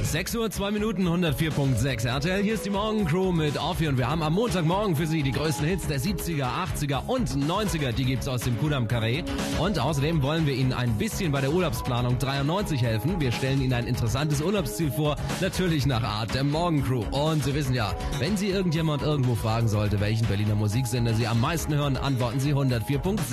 6 Uhr, 2 Minuten, 104.6 RTL. Hier ist die Morgencrew mit Offi und wir haben am Montagmorgen für Sie die größten Hits der 70er, 80er und 90er. Die gibt's aus dem Kudam Carré. Und außerdem wollen wir Ihnen ein bisschen bei der Urlaubsplanung 93 helfen. Wir stellen Ihnen ein interessantes Urlaubsziel vor, natürlich nach Art der Morgencrew. Und Sie wissen ja, wenn Sie irgendjemand irgendwo fragen sollte, welchen Berliner Musiksender Sie am meisten hören, antworten Sie 104.6.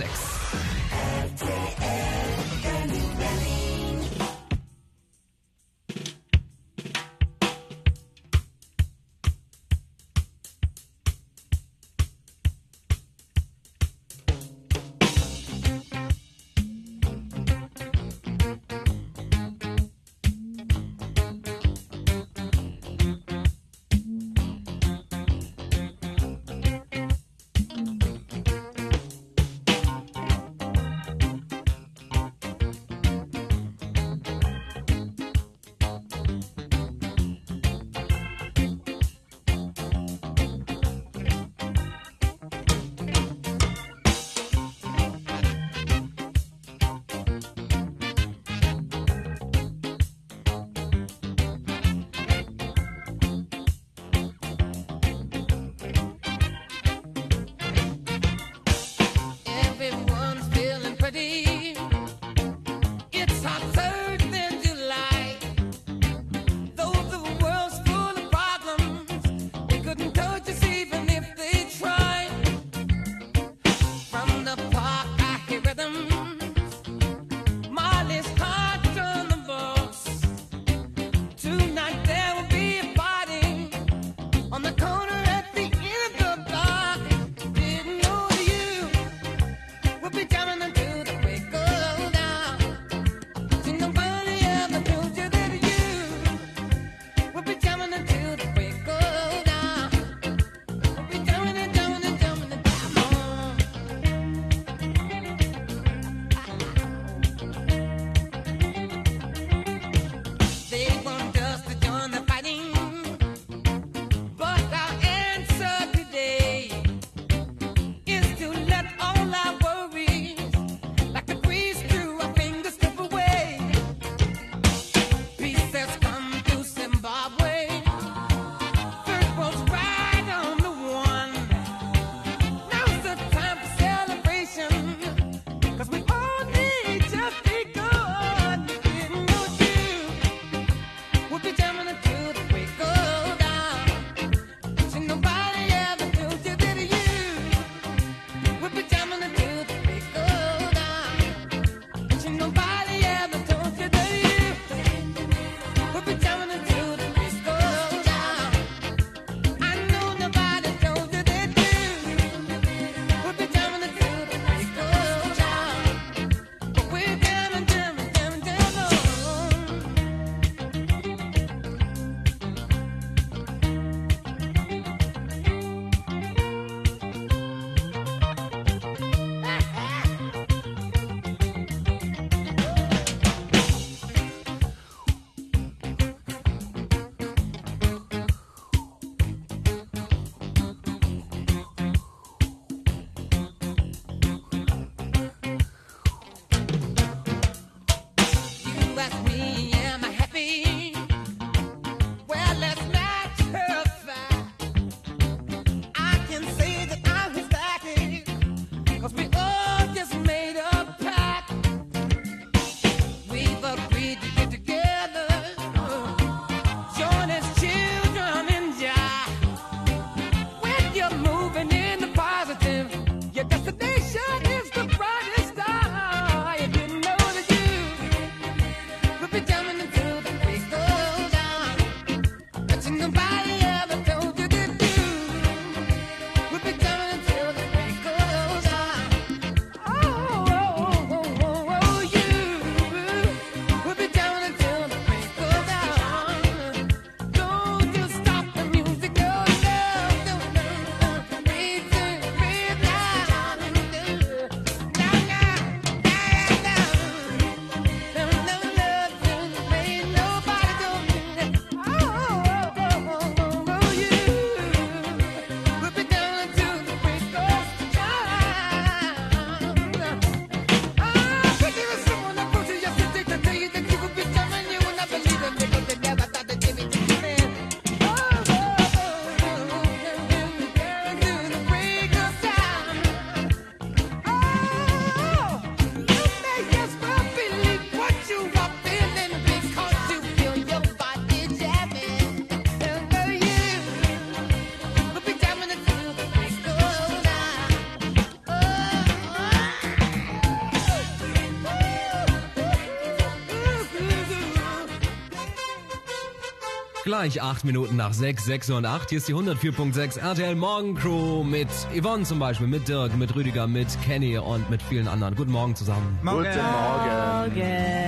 Gleich 8 Minuten nach 6, 6 und 8. Hier ist die 104.6 RTL Morgencrew mit Yvonne zum Beispiel, mit Dirk, mit Rüdiger, mit Kenny und mit vielen anderen. Guten Morgen zusammen. Morgen. Guten Morgen.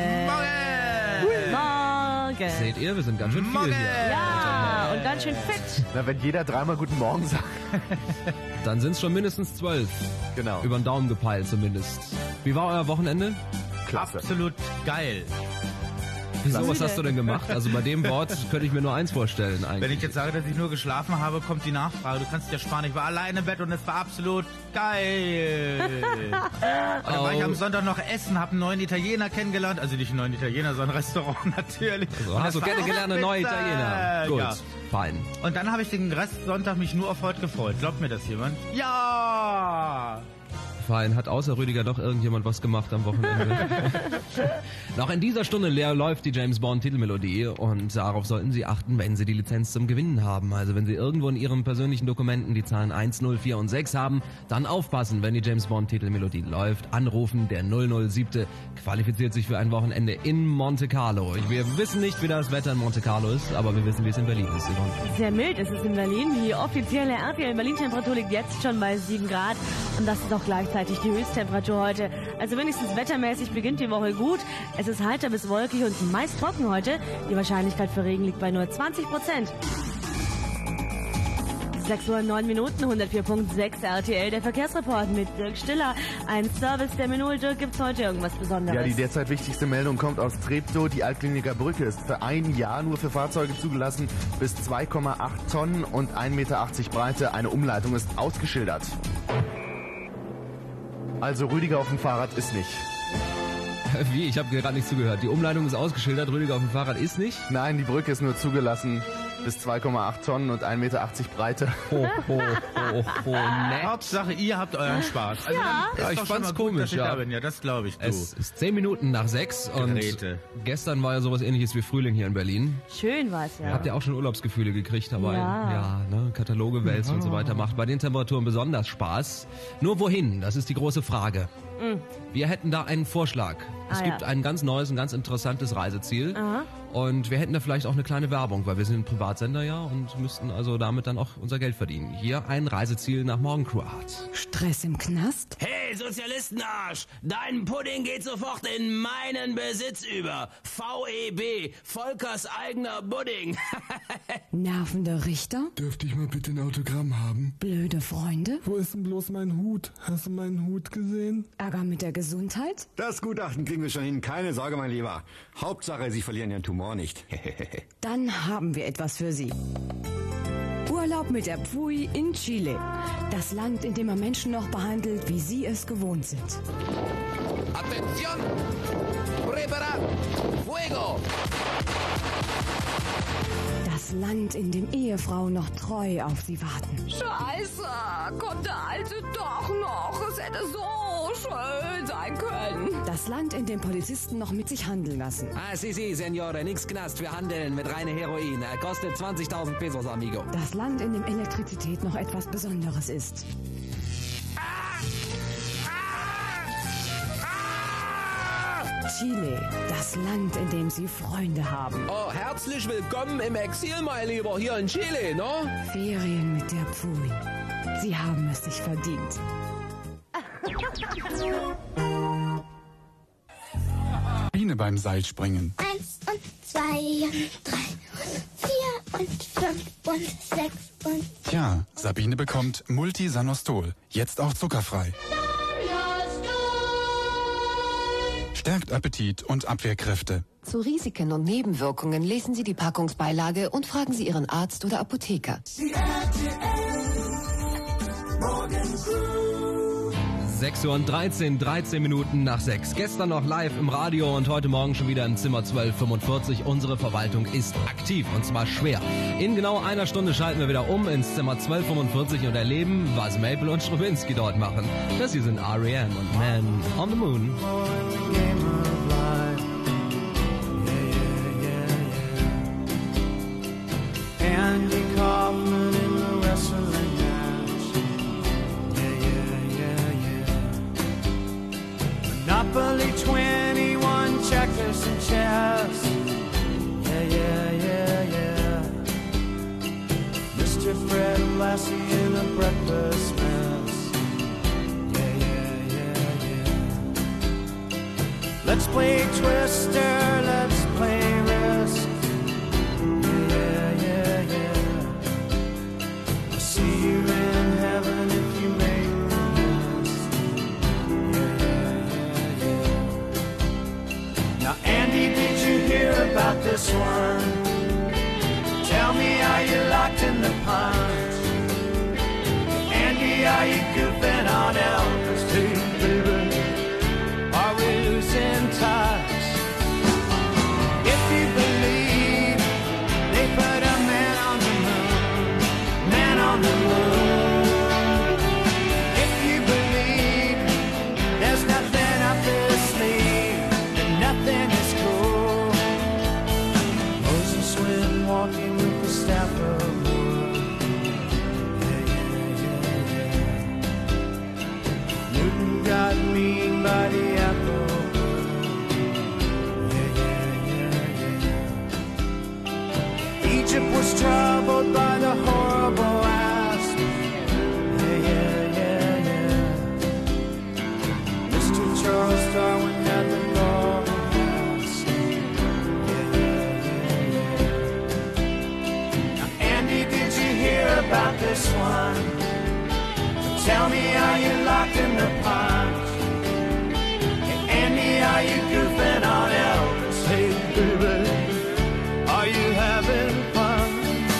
Morgen. Seht ihr, wir sind ganz schön viel Morgen. hier. Ja, und ganz schön fit. Na, wenn jeder dreimal Guten Morgen sagt. Dann sind es schon mindestens 12. Genau. Über den Daumen gepeilt zumindest. Wie war euer Wochenende? Klasse. Absolut geil. Wieso, was hast du denn gemacht? Also bei dem Wort könnte ich mir nur eins vorstellen eigentlich. Wenn ich jetzt sage, dass ich nur geschlafen habe, kommt die Nachfrage. Du kannst dir sparen. Ich war alleine im Bett und es war absolut geil. Und dann war ich am Sonntag noch essen, habe einen neuen Italiener kennengelernt. Also nicht einen neuen Italiener, sondern ein Restaurant natürlich. So, hast du kennengelernt, eine neue Pizza. Italiener. Gut, Ja. fein. Und dann habe ich den Rest Sonntag mich nur auf heute gefreut. Glaubt mir das jemand? Ja! Fein. Hat außer Rüdiger doch irgendjemand was gemacht am Wochenende? Noch in dieser Stunde läuft die James Bond Titelmelodie und darauf sollten Sie achten, wenn Sie die Lizenz zum Gewinnen haben. Also wenn Sie irgendwo in Ihren persönlichen Dokumenten die Zahlen 1, 0, 4 und 6 haben, dann aufpassen, wenn die James Bond Titelmelodie läuft. Anrufen, der 007. qualifiziert sich für ein Wochenende in Monte Carlo. Wir wissen nicht, wie das Wetter in Monte Carlo ist, aber wir wissen, wie es in Berlin ist. Sehr mild ist es in Berlin. Die offizielle RTL Berlin-Temperatur liegt jetzt schon bei 7 Grad. Und das ist auch gleichzeitig die Höchsttemperatur heute. Also wenigstens wettermäßig beginnt die Woche gut. Es ist heiter bis wolkig und meist trocken heute. Die Wahrscheinlichkeit für Regen liegt bei nur 20%. 6 Uhr 9 Minuten, 104.6 RTL, der Verkehrsreport mit Dirk Stiller. Ein Service der Minol. Dirk, gibt's heute irgendwas Besonderes? Ja, die derzeit wichtigste Meldung kommt aus Treptow. Die Altkliniker Brücke ist für ein Jahr nur für Fahrzeuge zugelassen bis 2,8 Tonnen und 1,80 Meter Breite. Eine Umleitung ist ausgeschildert. Also Rüdiger auf dem Fahrrad ist nicht. Wie? Ich habe gerade nicht zugehört. Die Umleitung ist ausgeschildert, Rüdiger auf dem Fahrrad ist nicht? Nein, die Brücke ist nur zugelassen bis 2,8 Tonnen und 1,80 Meter Breite. Nett. Hauptsache, ihr habt euren Spaß. Also Ja, ich fand's komisch, dass ich ja. da bin. Ja, das glaube ich, du. Es ist 10 Minuten nach 6 und Geräte. gestern war ja sowas ähnliches wie Frühling hier in Berlin. Schön war's, ja. Habt ihr auch schon Urlaubsgefühle gekriegt dabei? Ja. Kataloge wälzen und so weiter macht bei den Temperaturen besonders Spaß. Nur wohin? Das ist die große Frage. Wir hätten da einen Vorschlag. Es gibt ein ganz neues, ein ganz interessantes Reiseziel. Aha. Und wir hätten da vielleicht auch eine kleine Werbung, weil wir sind ein Privatsender ja und müssten also damit dann auch unser Geld verdienen. Hier ein Reiseziel nach Morgencrew Art. Stress im Knast? Hey, Sozialistenarsch! Dein Pudding geht sofort in meinen Besitz über. VEB, Volkers eigener Pudding. Nervende Richter? Dürfte ich mal bitte ein Autogramm haben? Blöde Freunde? Wo ist denn bloß mein Hut? Hast du meinen Hut gesehen? Ärger mit der Gesundheit? Das Gutachten kriegen wir schon hin, keine Sorge, mein Lieber. Hauptsache, Sie verlieren Ihren Tumor nicht. Dann haben wir etwas für Sie. Urlaub mit der Pfui in Chile. Das Land, in dem man Menschen noch behandelt, wie sie es gewohnt sind. Attention! Prepara! Fuego! Das Land, in dem Ehefrauen noch treu auf sie warten. Scheiße, kommt der Alte doch noch. Es hätte so schön sein können. Das Land, in dem Polizisten noch mit sich handeln lassen. Ah, si, Senore, nix Knast für Handeln mit reiner Heroin. Kostet 20.000 Pesos, amigo. Das Land, in dem Elektrizität noch etwas Besonderes ist. Chile, das Land, in dem sie Freunde haben. Oh, herzlich willkommen im Exil, mein Lieber, hier in Chile, ne? Ferien mit der Pfui. Sie haben es sich verdient. Biene beim Seilspringen. 1 und 2 und 3 und 4 und 5 und 6 und... Tja, Sabine bekommt Multisanostol. Jetzt auch zuckerfrei. Stärkt Appetit und Abwehrkräfte. Zu Risiken und Nebenwirkungen lesen Sie die Packungsbeilage und fragen Sie Ihren Arzt oder Apotheker. 6 Uhr und 13 Minuten nach 6. Gestern noch live im Radio und heute Morgen schon wieder im Zimmer 1245. Unsere Verwaltung ist aktiv und zwar schwer. In genau einer Stunde schalten wir wieder um ins Zimmer 1245 und erleben, was Maple und Stravinsky dort machen. Das hier sind R.E.M. und Man on the Moon. Andy Kaufman in the wrestling match. Monopoly 21, checkers and chess. Fred Lassie in a breakfast mess. Yeah, yeah, yeah, yeah. Let's play Twister, let's play Risk. Yeah, yeah, yeah. I'll see you in heaven if you make the list. Yeah, yeah, yeah, yeah. Now, Andy, did you hear about this one? Tell me, are you locked in the punch? Andy, are you goofing on Elvis? Hey, baby, are we losing touch? If you believe they put a man on the moon, man on the moon. If you believe there's nothing up his sleeve, then nothing is cool. Moses went walking with the staff of wood. Yeah, yeah, yeah, yeah. Newton got mean by the apple wood. Yeah, yeah, yeah, yeah. Egypt was troubled by the horrible asp. Yeah, yeah, yeah, yeah. Mr. Charles Darwin had the golden mask. Yeah, yeah, yeah, yeah. Now, Andy, did you hear about this one? Tell me, are you locked in the punch? Hey, Andy, are you goofing on Elvis? Hey, baby, are you having fun?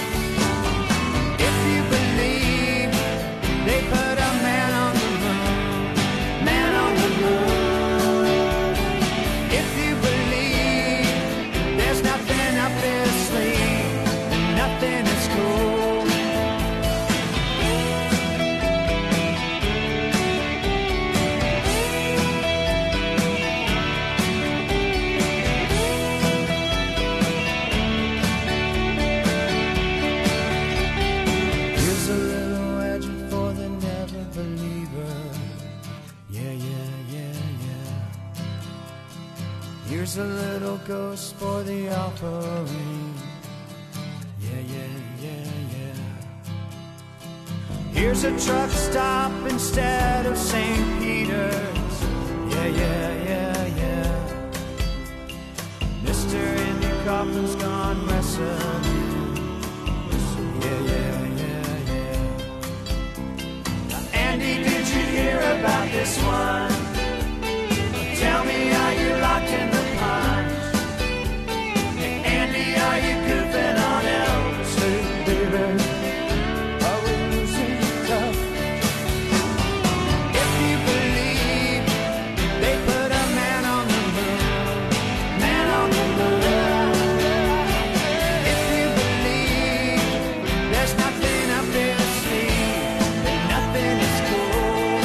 If you believe they put a man on the moon, man on the moon. If you believe there's nothing up his sleeve, and nothing is cool. Here's a little legend for the never believer. Yeah, yeah, yeah, yeah. Here's a little ghost for the offering. Yeah, yeah, yeah, yeah. Here's a truck stop instead of St. Peter's. Yeah, yeah, yeah, yeah. Mr. Andy Kaufman's gone wrestling. Yeah, yeah, yeah, yeah. Now, Andy, did you hear about this one? Tell me, are you locked in the punch? Hey, Andy, are you goofing on Elvis? Hey, baby, are we losing touch? If you believe they put a man on the moon, man on the moon. If you believe there's nothing up their sleeve, then nothing is cool.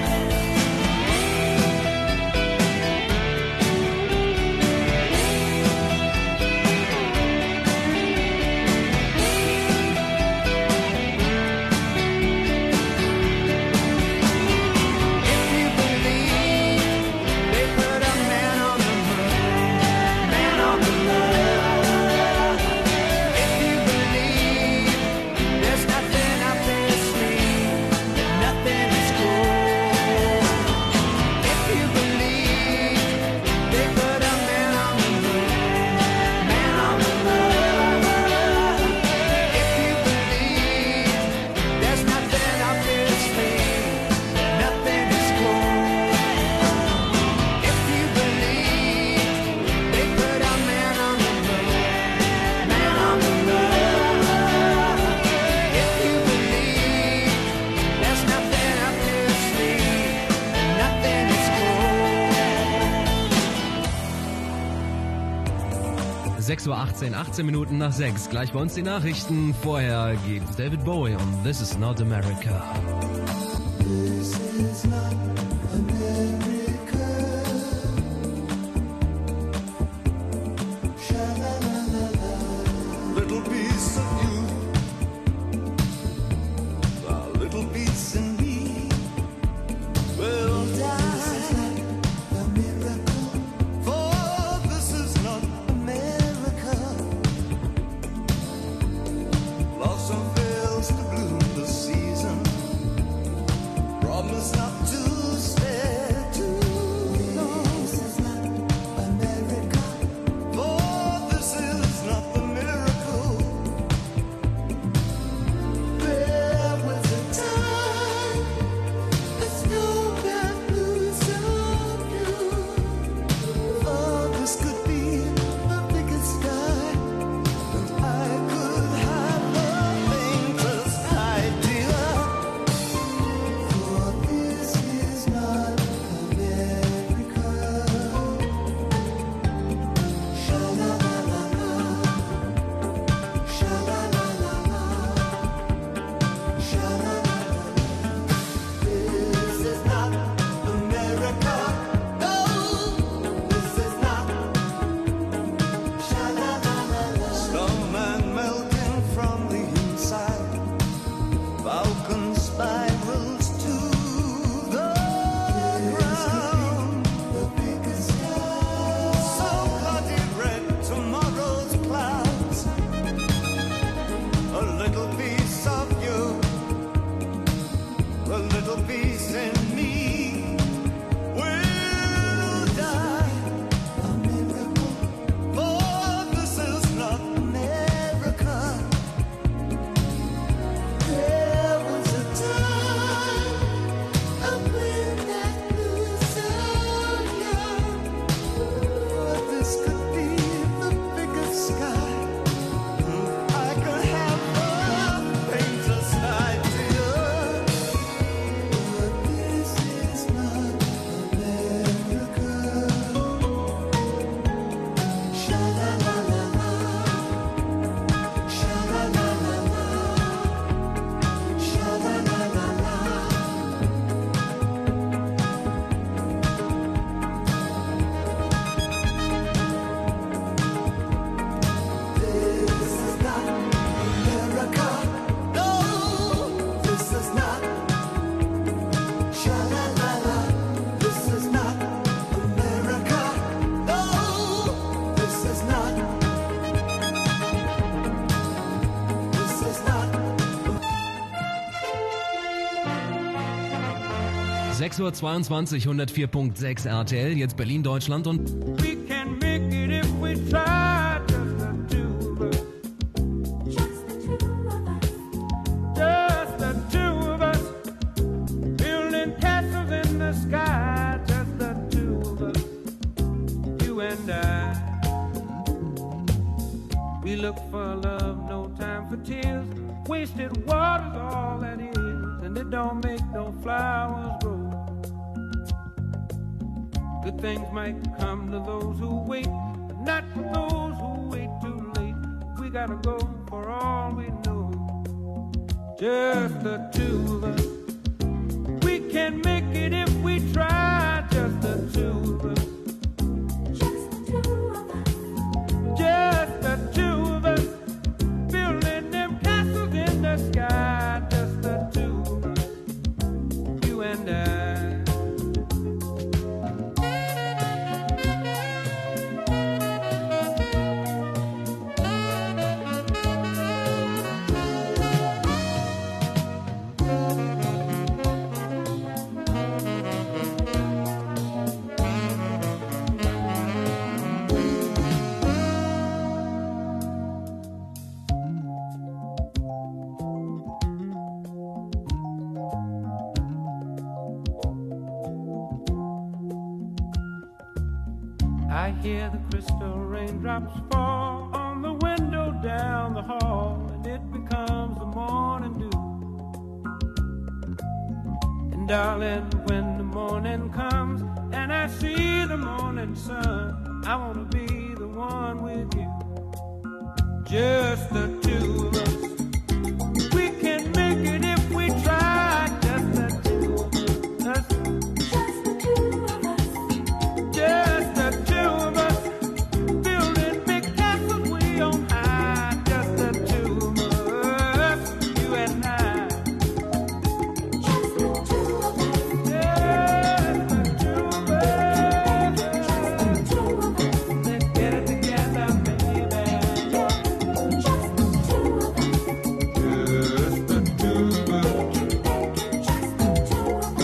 If you believe they put a man on the moon, man on the moon. If you believe there's nothing up their sleeve, then nothing is cool. If you believe they put a man on the moon, man on the moon. If you believe there's nothing up their sleeve, then nothing is cool. If you believe they put a man on the moon, man on the moon. If you believe there's nothing up their sleeve, then nothing is cool. 6:18 Uhr, 18 Minuten nach 6. Gleich bei uns die Nachrichten. Vorher gibt's David Bowie und This Is Not America. This is not America. Sha-la-la-la-la. Little piece of you, a little piece in me will die. A miracle, for this is not America. Love some fails to 6:22 Uhr, 104.6 RTL, jetzt Berlin, Deutschland und... We can make it if we try, just the two of us. Just the two of us. Building castles in the sky, just the two of us. You and I. We look for love, no time for tears. Wasted water's all that is, and it don't make no flowers grow. Good things might come to those who wait, but not for those who wait too late. We gotta go for all we know. Just the two of us. We can make it if we try. Just the two of us. Just the two of us. Just the two of us. Building them castles in the sky. Just the two of us. You and I. I hear the crystal raindrops fall on the window down the hall, and it becomes the morning dew. And darling, when the morning comes and I see the morning sun, I wanna be the one with you. Just the two of us. We can make it if we try. Just the two of us. Just the two of us. Just the two of us. Building big castles way on high. Just the two of us. You and I. Just the two of us. Just the two of us. Just the two of us. Let's get it together, baby. Just the two of us. Just the two of us. Just the two of us.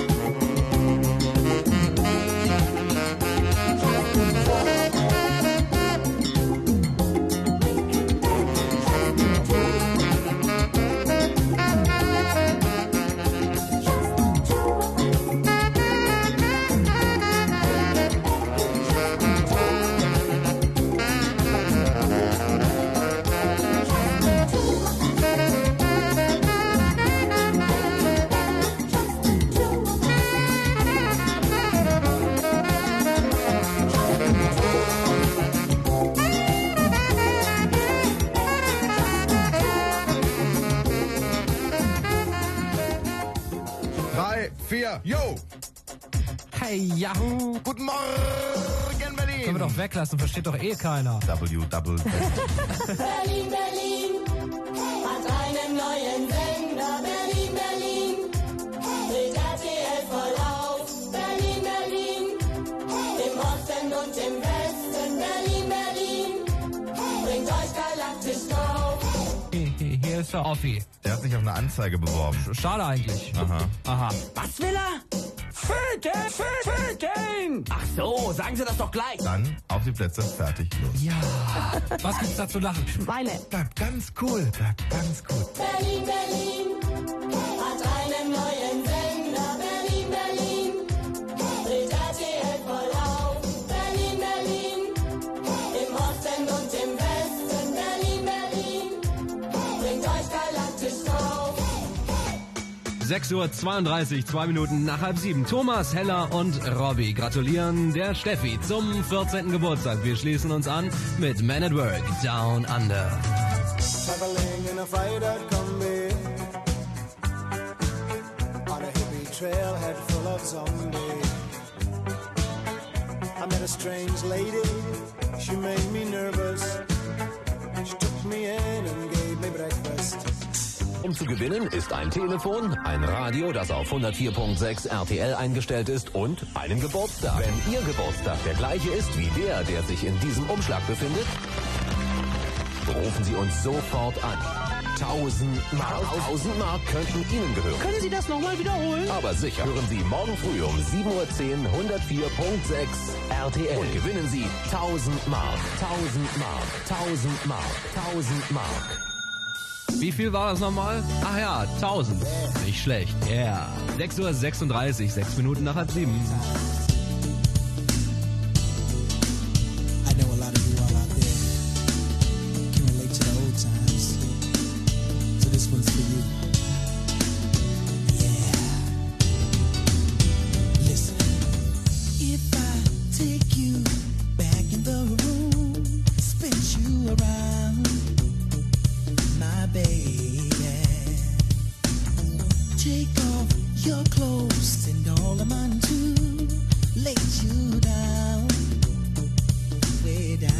3, 4, yo! Hey, ja. Guten Morgen, Berlin! Können wir doch weglassen, versteht doch eh keiner. Berlin, Berlin hat einen neuen Sender. Berlin, Berlin, dreht RTL voll auf. Berlin, Berlin, im Osten und im Westen. Berlin, Berlin, bringt euch galaktisch drauf. Hier ist der Offi. Der hat sich auf eine Anzeige beworben. Schade eigentlich. Aha. Was will er? Föten! Ach so, sagen Sie das doch gleich. Dann auf die Plätze, fertig, los. Ja. Was gibt's da zu lachen? Schweine. Bleib ganz cool, bleib ganz cool. Berlin, Berlin, hat einen neuen Sender. Berlin, Berlin, dreht RTL voll auf. Berlin, Berlin, im Osten und im Westen. Berlin, Berlin, bringt euch galaktisch drauf. 6:32 Uhr, 2 Minuten nach 6:30. Thomas, Hella und Robby gratulieren der Steffi zum 14. Geburtstag. Wir schließen uns an mit Man at Work, Down Under. Traveling in a freighter combi on a hippie trailhead full of zombies. I met a strange lady, she made me nervous. She took me in and gave me breakfast. Um zu gewinnen ist ein Telefon, ein Radio, das auf 104.6 RTL eingestellt ist und einen Geburtstag. Wenn Ihr Geburtstag der gleiche ist wie der sich in diesem Umschlag befindet, rufen Sie uns sofort an. 1000 Mark. 1000 Mark könnten Ihnen gehören. Können Sie das nochmal wiederholen? Aber sicher. Hören Sie morgen früh um 7.10 Uhr 104.6 RTL. Und gewinnen Sie 1000 Mark. 1000 Mark. 1000 Mark. 1000 Mark. Wie viel war das nochmal? Ach ja, 1000. Nicht schlecht. Ja. 6:36 Uhr, 6 Minuten nach 6:30. I know a lot of you all out there can relate to the old times. So this one's for you. Yeah. Listen. If I take you back in the room, spin you around, my baby. Take off your clothes and all of mine too. Lay you down, way down.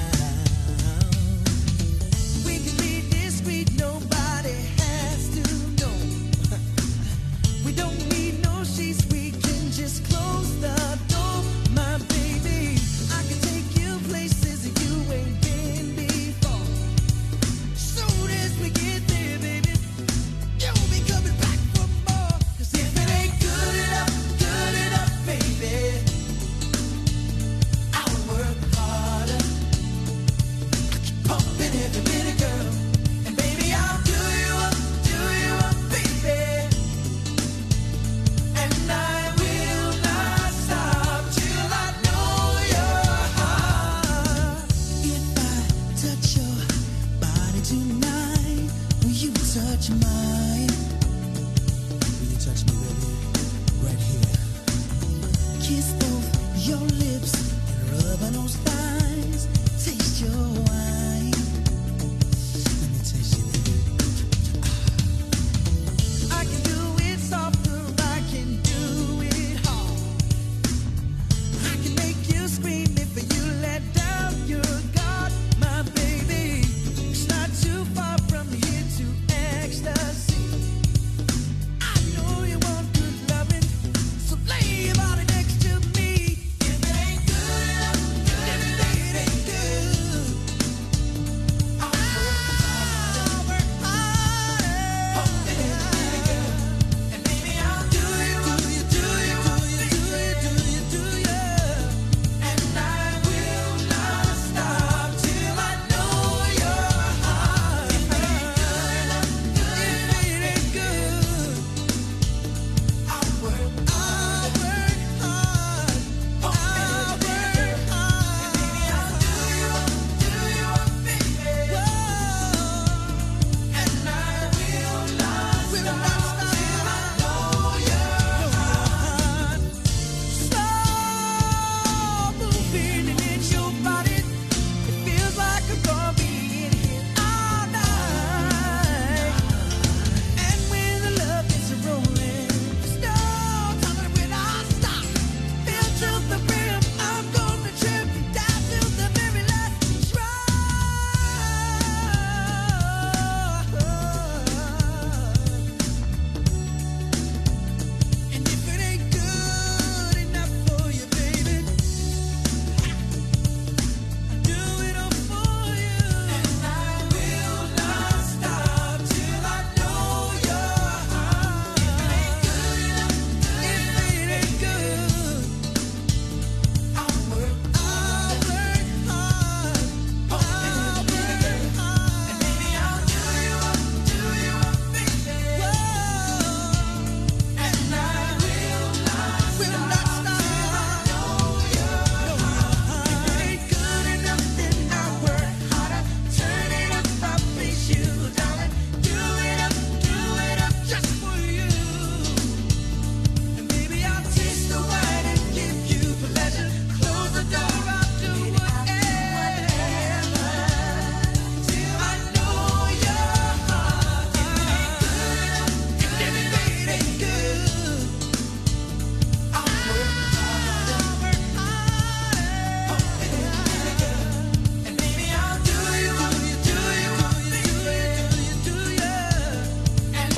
We can be discreet, nobody has to know. We don't need no sheets, we can just close the door, my baby. I can take you places that you ain't been before. Soon as we get there, baby, you'll be coming back for more. 'Cause if it ain't good enough, baby, I'll work harder. Pumping every minute, girl. And baby, I'll do you up, baby. And I will not stop till I know your heart. If I touch your body tonight, will you touch mine? Will you touch me, baby? Right here. Kiss both your lips and rub on those thighs. Taste your wine. Let me taste you, baby. I can do it softer, I can do it hard. I can make you scream if you let down your guard, my baby. It's not too far from here to ecstasy. I know you want good loving, so lay your body next to me. If it ain't good enough, if it ain't good, I'll work harder. Pumping every girl, and baby I'll do you, and I will not stop till I know your heart. If it ain't good enough, I'll work hard. Stop moving and it's your body. It feels like I'm gonna be in here all night. And when the love is rolling, stop coming when I stop. Feel to the rim, I'm gonna trip down to the very last and if it ain't good enough for you, baby, I'll do it all for you. And I will not stop till I know your heart. If it ain't good, I'll work hard. And baby, I'll do you up, baby. And I will not stop till I know your heart. If it ain't good enough, then I'll work harder. Turn it up, I'll please you, darling. Do it up just for you. And baby, I'll taste the wine and give you pleasure. Close the door, I'll do whatever till I know your heart. If it ain't good, I'll work harder. And baby, I'll do you up, baby. And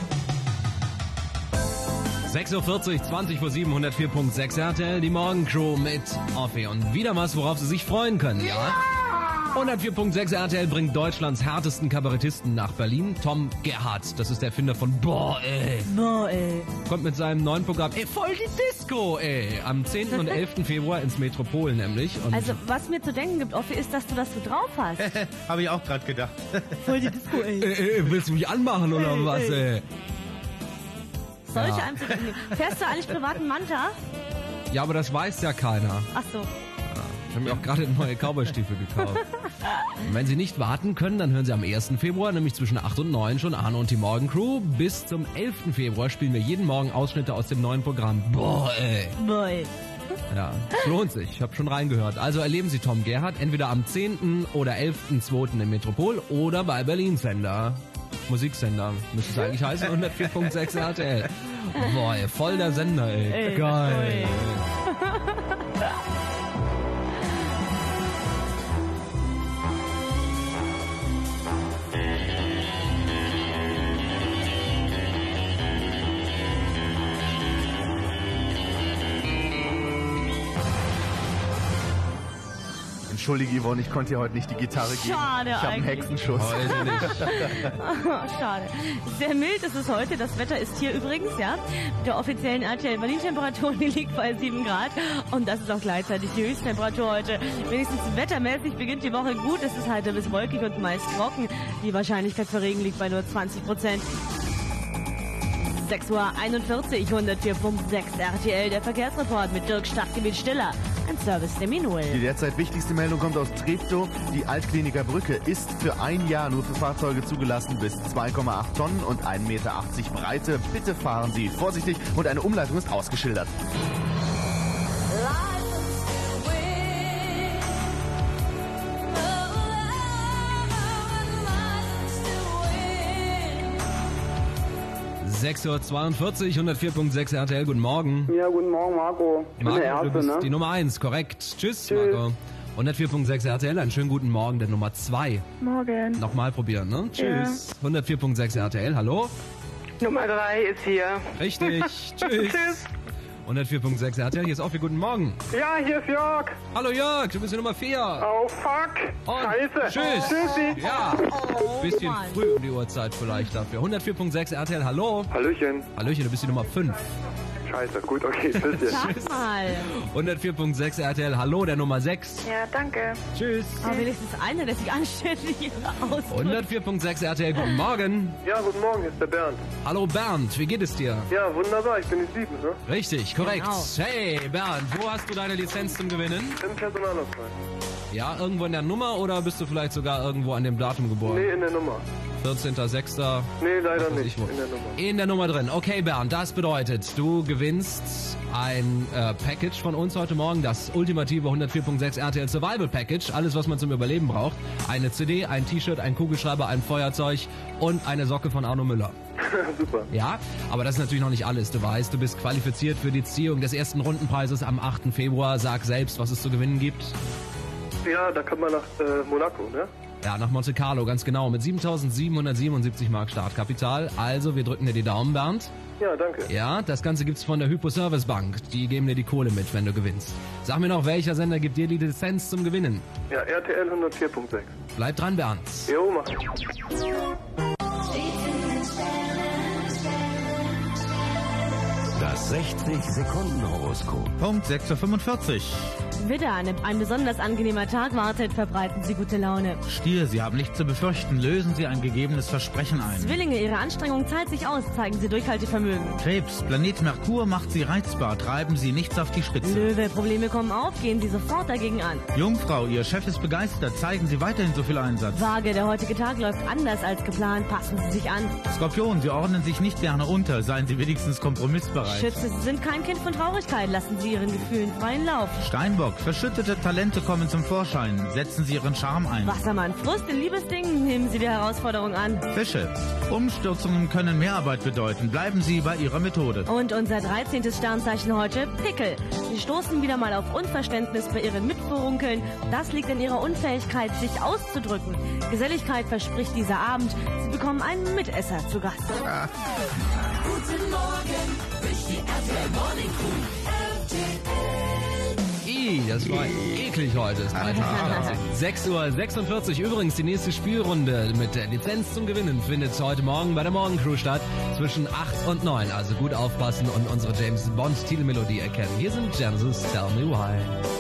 6:40 Uhr, 20:07, 104.6 RTL, die Morgencrew mit Offi. Und wieder was, worauf Sie sich freuen können, ja? 104.6 RTL bringt Deutschlands härtesten Kabarettisten nach Berlin. Tom Gerhardt, das ist der Erfinder von Boah, ey. Boah, ey. Kommt mit seinem neuen Programm, voll die Disco, ey. Am 10. und 11. Februar ins Metropol nämlich. Und Also, was mir zu denken gibt, Offi, ist, dass du das so drauf hast. Habe ich auch gerade gedacht. Voll die Disco, ey. Willst du mich anmachen oder was, ey? Solche Ja. einfach. Fährst du eigentlich privaten Manta? Ja, aber das weiß ja keiner. Ach so. Ich habe mir auch gerade neue Cowboy-Stiefel gekauft. Und wenn Sie nicht warten können, dann hören Sie am 1. Februar, nämlich zwischen 8 und 9 schon Arno und die Morgencrew. Bis zum 11. Februar spielen wir jeden Morgen Ausschnitte aus dem neuen Programm. Boah, ey. Boah, ey. Ja, es lohnt sich. Ich habe schon reingehört. Also erleben Sie Tom Gerhardt entweder am 10. oder 11.2. im Metropol oder bei Berlin Sender. Musiksender, müsste es eigentlich heißen, 104.6 RTL. Boah, ey, voll der Sender, ey. Ey, Geil. ey. 'Entschuldige, Yvonne, ich konnte dir heute nicht die Gitarre geben. Schade ich habe einen eigentlich. Hexenschuss. Heute nicht. Schade. Sehr mild ist es heute. Das Wetter ist hier übrigens, ja. Mit der offiziellen RTL Berlin-Temperatur, die liegt bei 7 Grad. Und das ist auch gleichzeitig die Höchsttemperatur heute. Wenigstens wettermäßig beginnt die Woche gut. Es ist heiter bis wolkig und meist trocken. Die Wahrscheinlichkeit für Regen liegt bei nur 20%. 6:41 Uhr, 104.6 RTL, der Verkehrsreport mit Dirk Stadtgebiet Stiller. Ein Service der Minol. Die derzeit wichtigste Meldung kommt aus Treptow. Die Altkliniker Brücke ist für ein Jahr nur für Fahrzeuge zugelassen bis 2,8 Tonnen und 1,80 Meter Breite. Bitte fahren Sie vorsichtig und eine Umleitung ist ausgeschildert. 6:42 Uhr, 104.6 RTL, guten Morgen. Ja, guten Morgen, Marco. Ich bin Marco, der Erste, du bist ne? die Nummer 1, korrekt. Tschüss, Marco. 104.6 RTL, einen schönen guten Morgen, der Nummer 2. Morgen. Nochmal probieren, ne? Tschüss. 104.6 RTL, hallo. Nummer 3 ist hier. Richtig, tschüss. Tschüss. 104.6 RTL, hier ist Offi, guten Morgen. Ja, hier ist Jörg. Hallo Jörg, du bist die Nummer 4. Oh, fuck. Und Scheiße. Tschüss. Tschüssi. Ja, bisschen früh um die Uhrzeit vielleicht dafür. 104.6 RTL, hallo. Hallöchen. Hallöchen, du bist die Nummer 5. Scheiße, gut, okay, tschüss. Sag mal. 104.6 RTL, hallo, der Nummer 6. Ja, danke. Tschüss. Aber wenigstens einer, der sich anständig ausdrückt. 104.6 RTL, guten Morgen. Ja, guten Morgen, hier ist der Bernd. Hallo Bernd, wie geht es dir? Ja, wunderbar, ich bin die 7, ne? Richtig, korrekt. Genau. Hey Bernd, wo hast du deine Lizenz zum Gewinnen? Im Personalausweis. Ja, irgendwo in der Nummer oder bist du vielleicht sogar irgendwo an dem Datum geboren? Nee, in der Nummer. 14.06. Nee, leider Was weiß nicht, ich wo. in der Nummer. In der Nummer drin. Okay, Bernd, das bedeutet, du gewinnst ein Package von uns heute Morgen, das ultimative 104.6 RTL Survival Package. Alles, was man zum Überleben braucht. Eine CD, ein T-Shirt, ein Kugelschreiber, ein Feuerzeug und eine Socke von Arno Müller. Super. Ja, aber das ist natürlich noch nicht alles. Du weißt, du bist qualifiziert für die Ziehung des ersten Rundenpreises am 8. Februar. Sag selbst, was es zu gewinnen gibt. Ja, da kann man nach Monaco, ne? Ja, nach Monte Carlo, ganz genau. Mit 7.777 Mark Startkapital. Also, wir drücken dir die Daumen, Bernd. Ja, danke. Ja, das Ganze gibt's von der Hypo Service Bank. Die geben dir die Kohle mit, wenn du gewinnst. Sag mir noch, welcher Sender gibt dir die Lizenz zum Gewinnen? Ja, RTL 104.6. Bleib dran, Bernd. Jo, mach ich. Das 60-Sekunden-Horoskop. Punkt 6:45 Uhr. Widder, ein besonders angenehmer Tag wartet, verbreiten Sie gute Laune. Stier, Sie haben nichts zu befürchten. Lösen Sie ein gegebenes Versprechen ein. Zwillinge, Ihre Anstrengung zahlt sich aus, zeigen Sie Durchhaltevermögen. Krebs, Planet Merkur macht Sie reizbar. Treiben Sie nichts auf die Spitze. Löwe, Probleme kommen auf, gehen Sie sofort dagegen an. Jungfrau, Ihr Chef ist begeistert. Zeigen Sie weiterhin so viel Einsatz. Waage, der heutige Tag läuft anders als geplant, passen Sie sich an. Skorpion, Sie ordnen sich nicht gerne unter. Seien Sie wenigstens kompromissbereit. Schütze, Sie sind kein Kind von Traurigkeit, lassen Sie Ihren Gefühlen freien Lauf. Steinbock, verschüttete Talente kommen zum Vorschein. Setzen Sie Ihren Charme ein. Wassermann, Frust in Liebesdingen, nehmen Sie die Herausforderung an. Fische, Umstürzungen können Mehrarbeit bedeuten. Bleiben Sie bei Ihrer Methode. Und unser 13. Sternzeichen heute, Pickel. Sie stoßen wieder mal auf Unverständnis bei Ihren Mitfurunkeln. Das liegt in Ihrer Unfähigkeit, sich auszudrücken. Geselligkeit verspricht dieser Abend. Sie bekommen einen Mitesser zu Gast. Guten Morgen, durch die RTL Morning Crew. RTL. Das war eklig heute. Ist 6:46 Uhr. Übrigens, die nächste Spielrunde mit der Lizenz zum Gewinnen findet heute Morgen bei der Morgencrew statt. Zwischen 8 und 9. Also gut aufpassen und unsere James Bond Titelmelodie erkennen. Hier sind Genesis, Tell Me Why.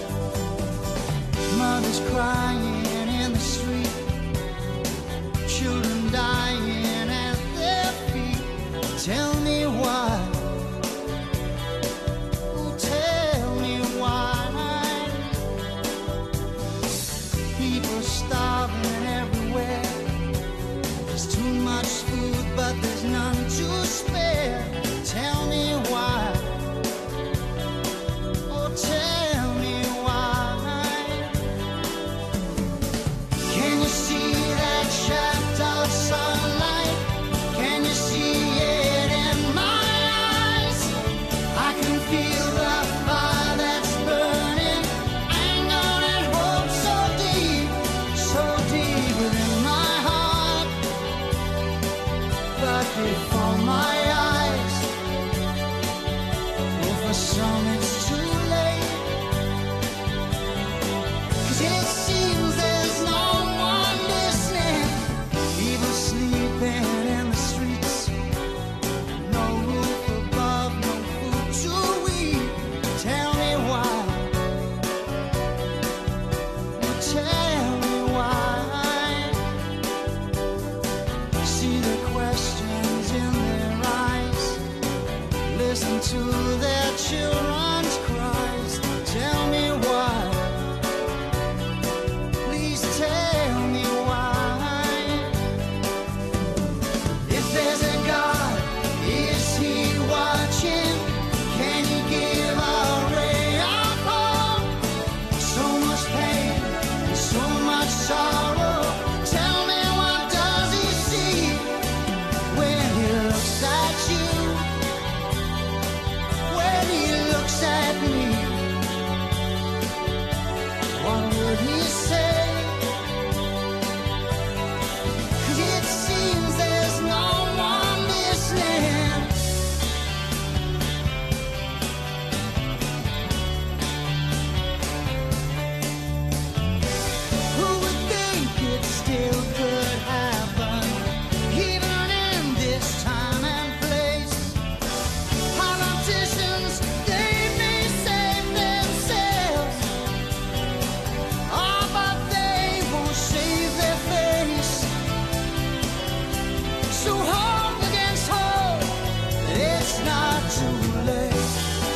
Mothers crying in the street, children dying at their feet. Tell me why. Oh, tell me why. People starving everywhere. There's too much food, but there's none to spare. Tell me why. Oh, tell me why. Can you see that shaft of sunlight? Can you see it in my eyes? I can feel the fire that's burning, anger and hope so deep within my heart. But before my eyes, oh, for some it's too late. 'Cause it seems there's no one listening. People sleeping in the streets, no roof above, no food to eat. Tell me why. Oh, tell me why. See the questions in their eyes. Listen to their children's cries. Tell me why. Please tell me why. If there's a God, is He watching? Can He give a ray of hope? So much pain and so much sorrow. Tell me, what does He see when He looks at you? When He looks at me? What would He say? 'Cause it seems there's no one listening. Who would think it still could happen, even in this time and place? Politicians, they may save themselves, oh, but they won't save their face. So hope against hope, it's not too late.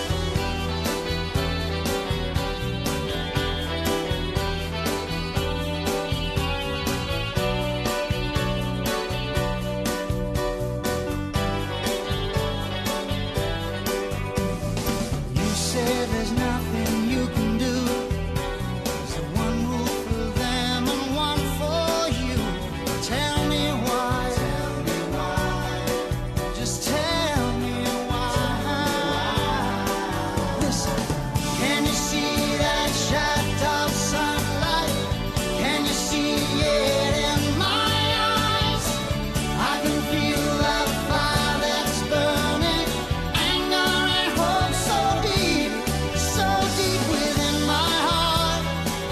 You say there's nothing you can do. There's one rule for them and one for you. Tell me why. Tell me why. Just tell me why. Listen, can you see that shaft of sunlight? Can you see it in my eyes? I can feel the fire that's burning, anger and hope so deep within my heart.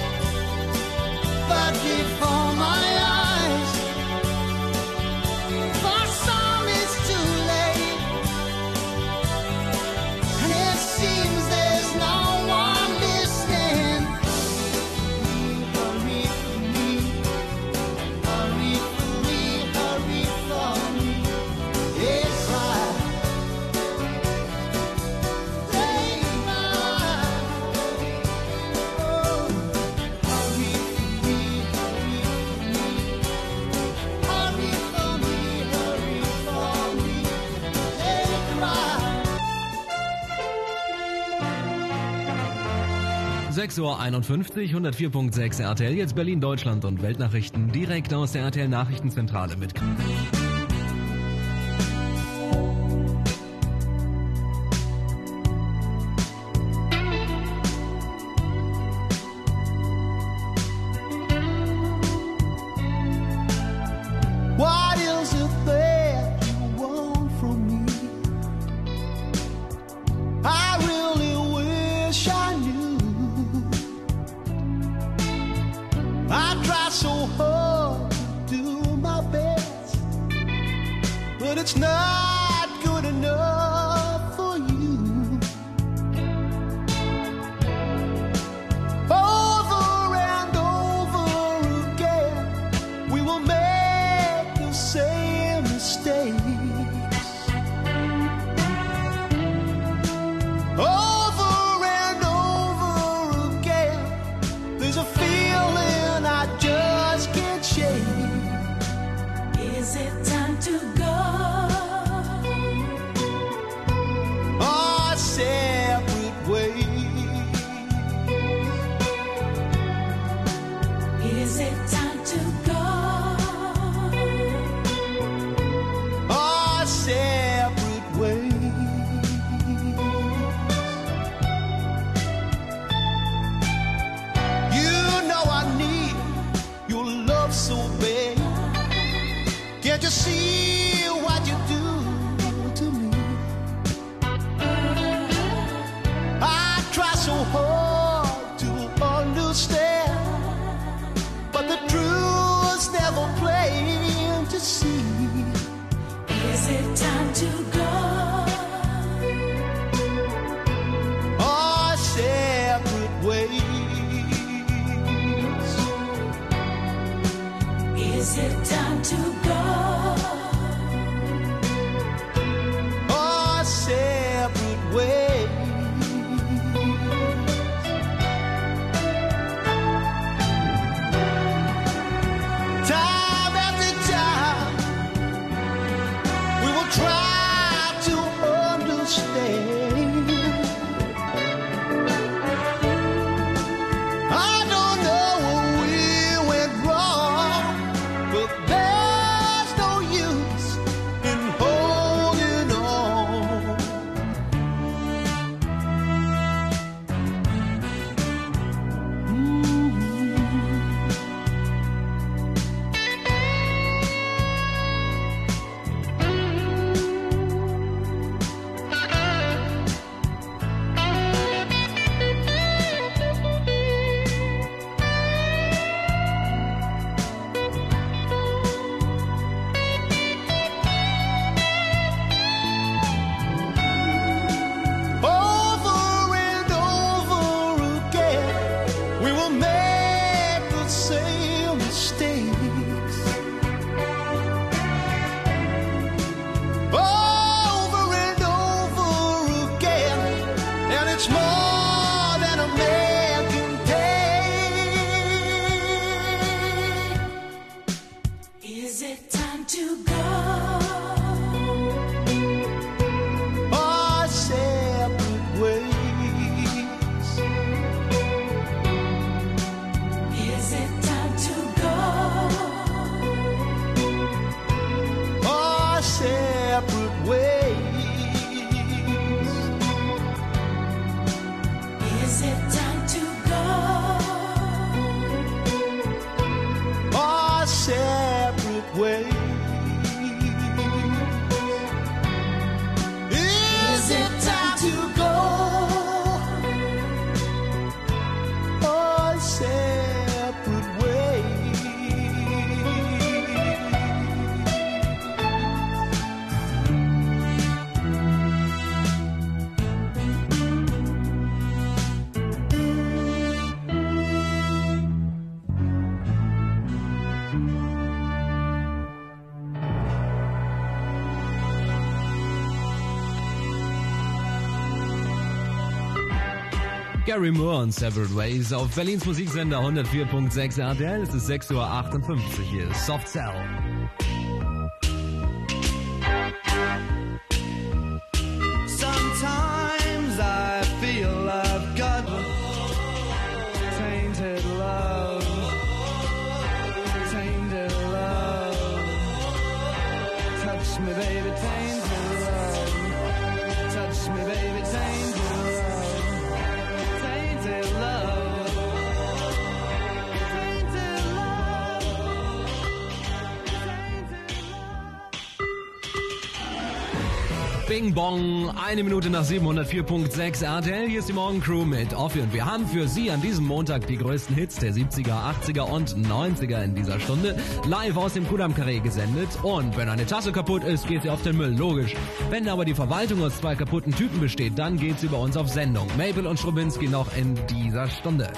But before my eyes, for some it's too late. And it seems there's no one listening. Hurry for me, hurry for me, hurry for me. They cry, they cry. Oh, hurry for me, hurry for me, hurry for me, they cry. 6:51 Uhr, 104.6 RTL, jetzt Berlin, Deutschland und Weltnachrichten direkt aus der RTL Nachrichtenzentrale mit. What is it that you want from me? I really wish I knew. but it's not good enough for you. Over and over again, we will make the same mistakes. Over and over again, there's a feeling I just can't shake. Is it time to go? Our separate ways. Is it time to go? Our separate ways. You know I need your love so bad. Can't you see what you do to me? I try so hard to understand, but the truth's never plain to see. Is it time to go? Our separate ways. Is it time to go? Our separate ways. Time after time, we will try to understand. I don't know where we went wrong, but there's no use in holding on. Over and over again, we will make the same mistakes. Over and over again, and it's more than a man can take. Is it time to go? Our separate ways. Is it time to go? Our separate ways. Is it time to go? Our separate ways. Is it time to go? Our separate ways. Gary Moore und Separate Ways auf Berlins Musiksender 104.6 RTL. Es ist 6:58 Uhr. Hier ist Soft Cell. Sometimes I feel I've got tainted love, tainted love. Touch me, baby, tainted love. Touch me, baby, tainted love. Tainted love. Tainted love. Tainted love. Bing Bong, 1 Minute nach 704.6 RTL. Hier ist die Morgencrew mit Offi und wir haben für Sie an diesem Montag die größten Hits der 70er, 80er und 90er in dieser Stunde live aus dem Kudamm-Karree gesendet. Und wenn eine Tasse kaputt ist, geht sie auf den Müll, logisch. Wenn aber die Verwaltung aus 2 kaputten Typen besteht, dann geht sie bei uns auf Sendung. Mabel und Strubinski noch in dieser Stunde.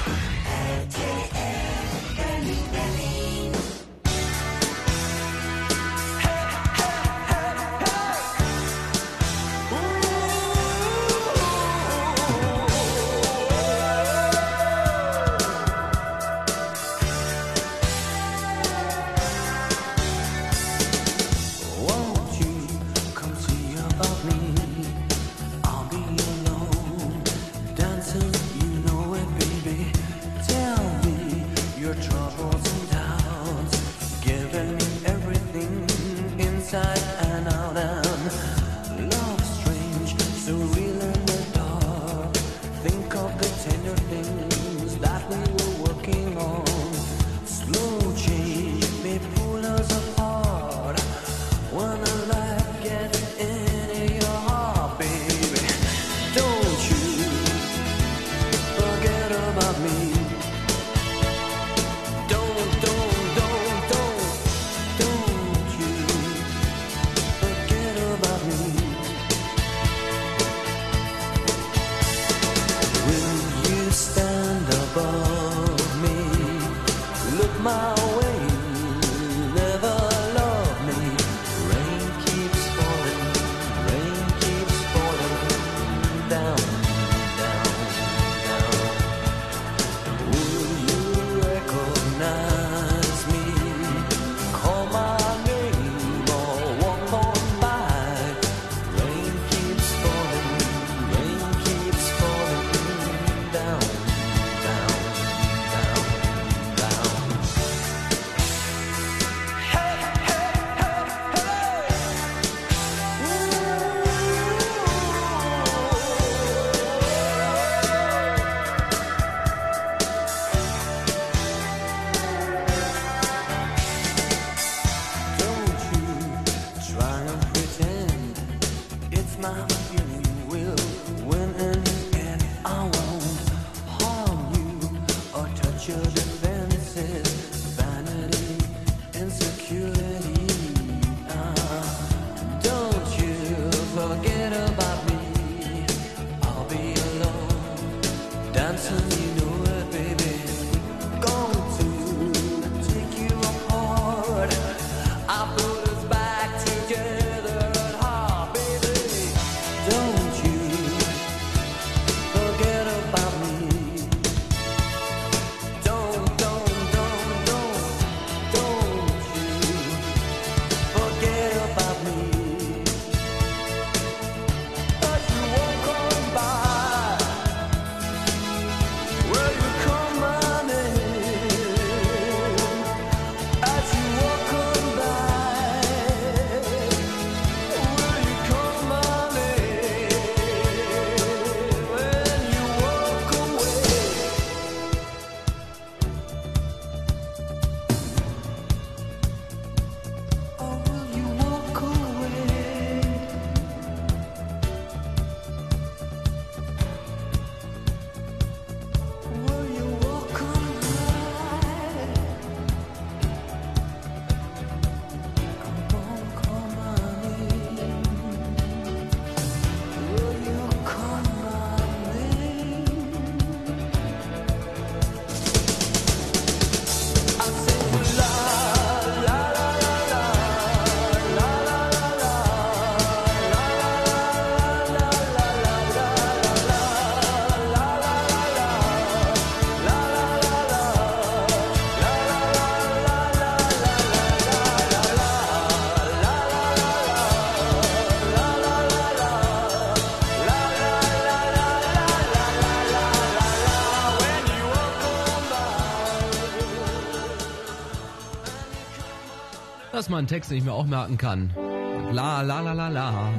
Dass man einen Text nicht mehr auch merken kann. La la la la la.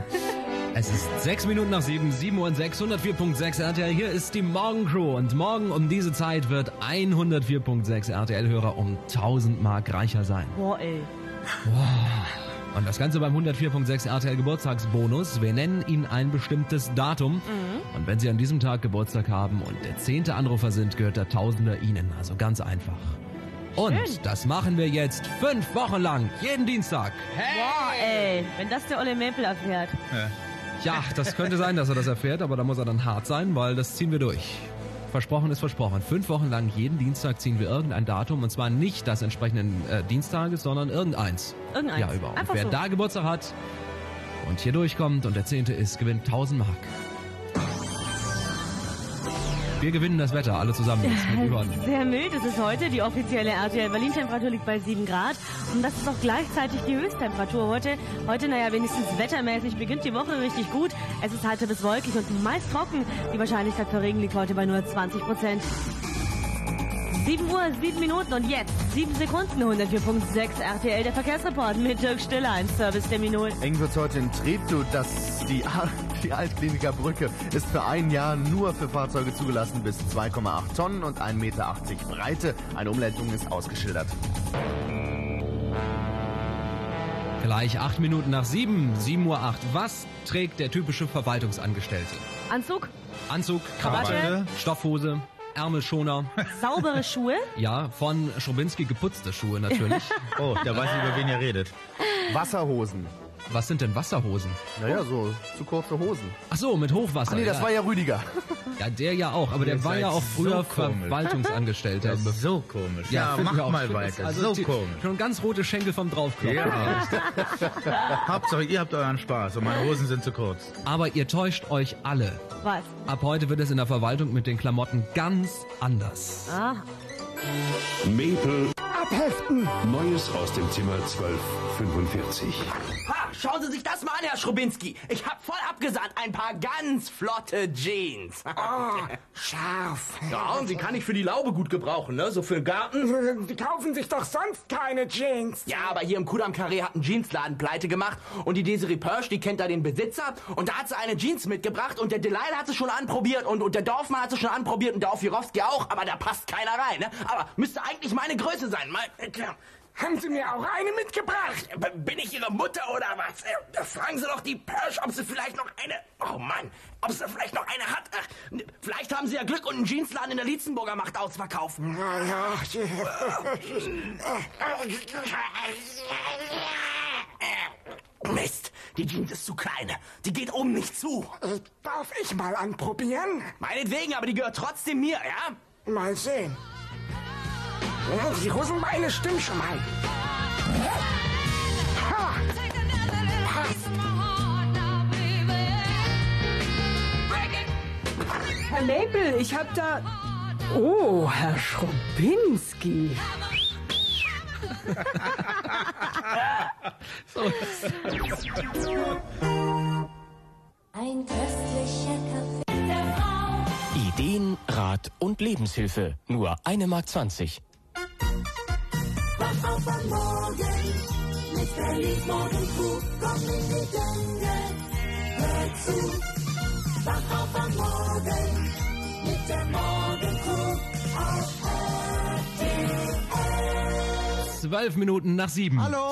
Es ist 6 Minuten nach 7, 7 Uhr und 6, 104.6 RTL. Hier ist die Morgencrew und morgen um diese Zeit wird 104.6 RTL-Hörer um 1000 Mark reicher sein. Boah, ey. Wow. Und das Ganze beim 104.6 RTL Geburtstagsbonus. Wir nennen Ihnen ein bestimmtes Datum. Und wenn Sie an diesem Tag Geburtstag haben und der 10. Anrufer sind, gehört der Tausender Ihnen. Also ganz einfach. Und das machen wir jetzt 5 Wochen lang, jeden Dienstag. Boah, ey, wenn das der Olle Mempel erfährt. Ja, das könnte sein, dass er das erfährt, aber da muss er dann hart sein, weil das ziehen wir durch. Versprochen ist versprochen. 5 Wochen lang jeden Dienstag ziehen wir irgendein Datum, und zwar nicht das entsprechenden Dienstages, sondern irgendeins. Irgendeins. Ja, überhaupt. Einfach Wer so. da Geburtstag hat und hier durchkommt und der 10. ist, gewinnt 1000 Mark. Wir gewinnen das Wetter, alle zusammen jetzt mit Yvonne. Sehr mild ist es heute. Die offizielle RTL Berlin-Temperatur liegt bei 7 Grad. Und das ist auch gleichzeitig die Höchsttemperatur heute. Heute, naja, wenigstens wettermäßig beginnt die Woche richtig gut. Es ist heiter bis wolkig und meist trocken. Die Wahrscheinlichkeit für Regen liegt heute bei nur 20%. 7 Uhr, 7 Minuten und jetzt 7 Sekunden, 104.6 RTL, der Verkehrsreport mit Dirk Stiller, ein Serviceterminal. Eng wird's heute in Treptow, die Altkliniker Brücke ist für ein Jahr nur für Fahrzeuge zugelassen bis 2,8 Tonnen und 1,80 Meter Breite. Eine Umleitung ist ausgeschildert. Gleich 8 Minuten nach 7, 7:08 Uhr. Was trägt der typische Verwaltungsangestellte? Anzug, Anzug, Krawatte, Krawatte, Stoffhose, Ärmelschoner. saubere Schuhe, Ja, von Schrobinski geputzte Schuhe natürlich. Oh, da weiß ich, über wen ihr redet. Wasserhosen. Was sind denn Wasserhosen? Naja, so zu kurze Hosen. Ach so, mit Hochwasser. Ach nee, das ja. war ja Rüdiger. Ja, der ja auch, aber der Ihr war seid ja auch früher so komisch. Verwaltungsangestellter. Das ist so komisch. Ja, finden mach wir auch. mal weiter. Also so komisch. Schon ganz rote Schenkel vom Draufklopfen. Ja. Hauptsache, ihr habt euren Spaß und meine Hosen sind zu kurz. Aber ihr täuscht euch alle. was? Ab heute wird es in der Verwaltung mit den Klamotten ganz anders. Ah, Maple abheften. Neues aus dem Zimmer 1245. Ha, schauen Sie sich das mal an, Herr Schrobinski. Ich hab voll abgesahnt ein paar ganz flotte Jeans. Oh, scharf. Ja, und die kann ich für die Laube gut gebrauchen, ne? So für den Garten. Die kaufen sich doch sonst keine Jeans. Ja, aber hier im Kudamm Carré hat ein Jeansladen pleite gemacht und die Desiree Pörsch, die kennt da den Besitzer und da hat sie eine Jeans mitgebracht und der Delilah hat sie schon anprobiert und der Dorfmann hat sie schon anprobiert und der Ofirowski auch, aber da passt keiner rein, ne? Aber müsste eigentlich meine Größe sein, Haben Sie mir auch eine mitgebracht? Bin ich Ihre Mutter oder was? Fragen Sie doch die Pörsch, ob sie vielleicht noch eine... Oh Mann, ob sie vielleicht noch eine hat. Ach, vielleicht haben Sie ja Glück und einen Jeansladen in der Lietzenburger macht ausverkaufen. Mist, die Jeans ist zu klein. Die geht oben nicht zu. Darf ich mal anprobieren? Meinetwegen, aber die gehört trotzdem mir, ja? Mal sehen. Ja, die Hosenbeine stimmen schon mal. Ha! Passt. Herr Maple, ich hab da... Oh, Herr Schrobinski. Ein köstlicher Kaffee der Frau. Ideen, Rat und Lebenshilfe. Nur 1,20 Mark. Wach auf am Morgen mit Berlins Morgenkuh. Komm in die Gänge, hör zu. Wach auf am Morgen mit der Morgenkuh auf RTL. 12 Minuten nach 7. Hallo.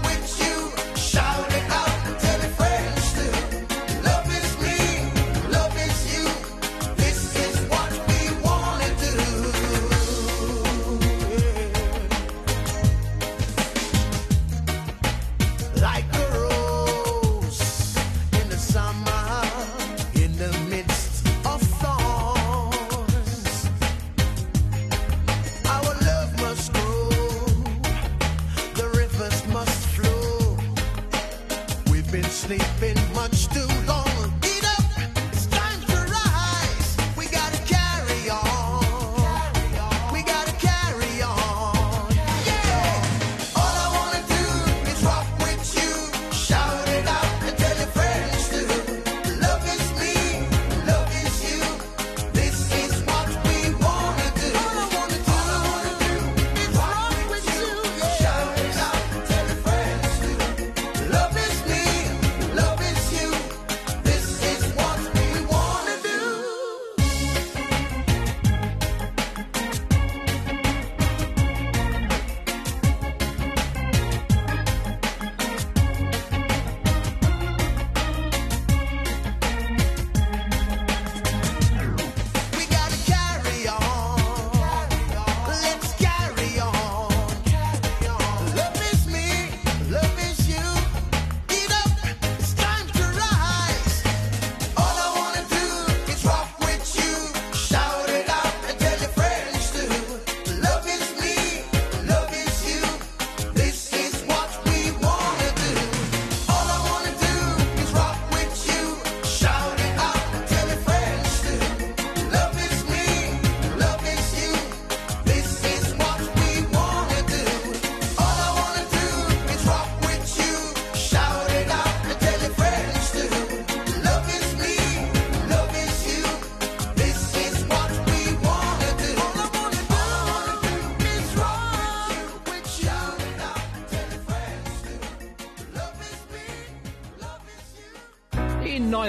Love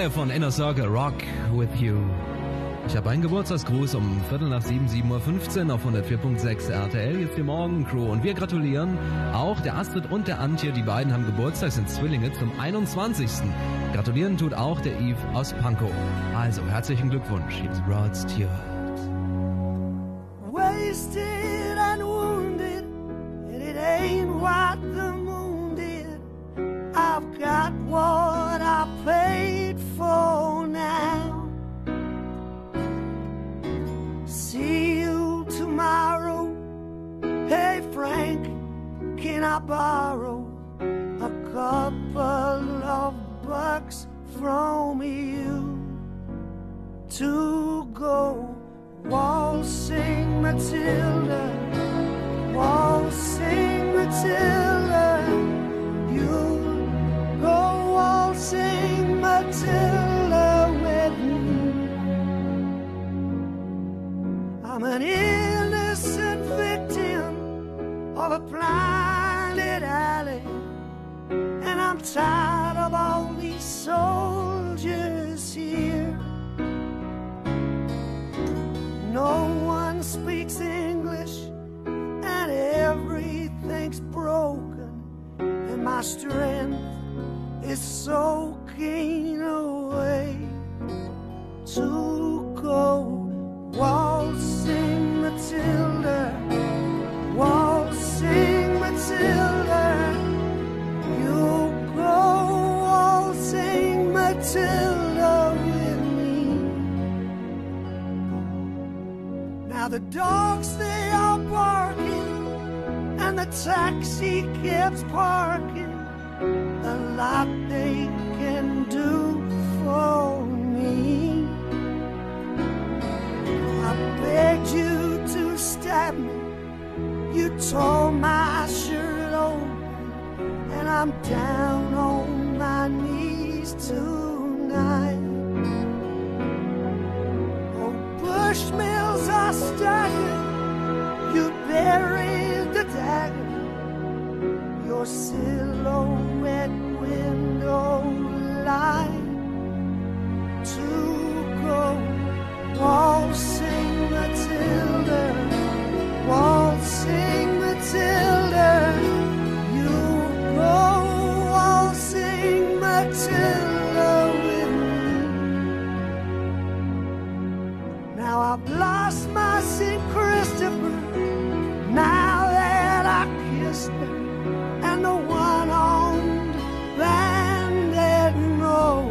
Nähe von Inner Circle, Rock With You. Ich habe einen Geburtstagsgruß um 7:15, 7:15 Uhr auf 104.6 RTL. Jetzt die Morgencrew. Und wir gratulieren auch der Astrid und der Antje. Die beiden haben Geburtstag, sind Zwillinge zum 21. Gratulieren tut auch der Yves aus Pankow. Also, herzlichen Glückwunsch. Hier ist Rod Stewart. Wasted and wounded, and it ain't what the moon did. I've got what I paid for now. See you tomorrow. Hey Frank, can I borrow a couple of bucks from you to go waltzing Matilda, waltzing Matilda? You go waltzing Matilda with me. I'm an innocent victim of a blinded alley, and I'm tired of all these soldiers here. No one speaks English, and everything's broken, and my strength is soaking away. To go waltzing Matilda, waltzing Matilda, you go waltzing Matilda with me. Now the dogs, they are barking, and the taxi cabs parking. A lot they can do for me. I begged you to stab me. You tore my shirt open, and I'm down on my knees tonight. Oh, Bushmills are staggered. You buried the dagger. Your silhouette window light. To go waltzing Matilda, waltzing Matilda, you go waltzing Matilda with me. Now I've lost my St. Christopher, now that I kissed her, and the one-armed bandit knows,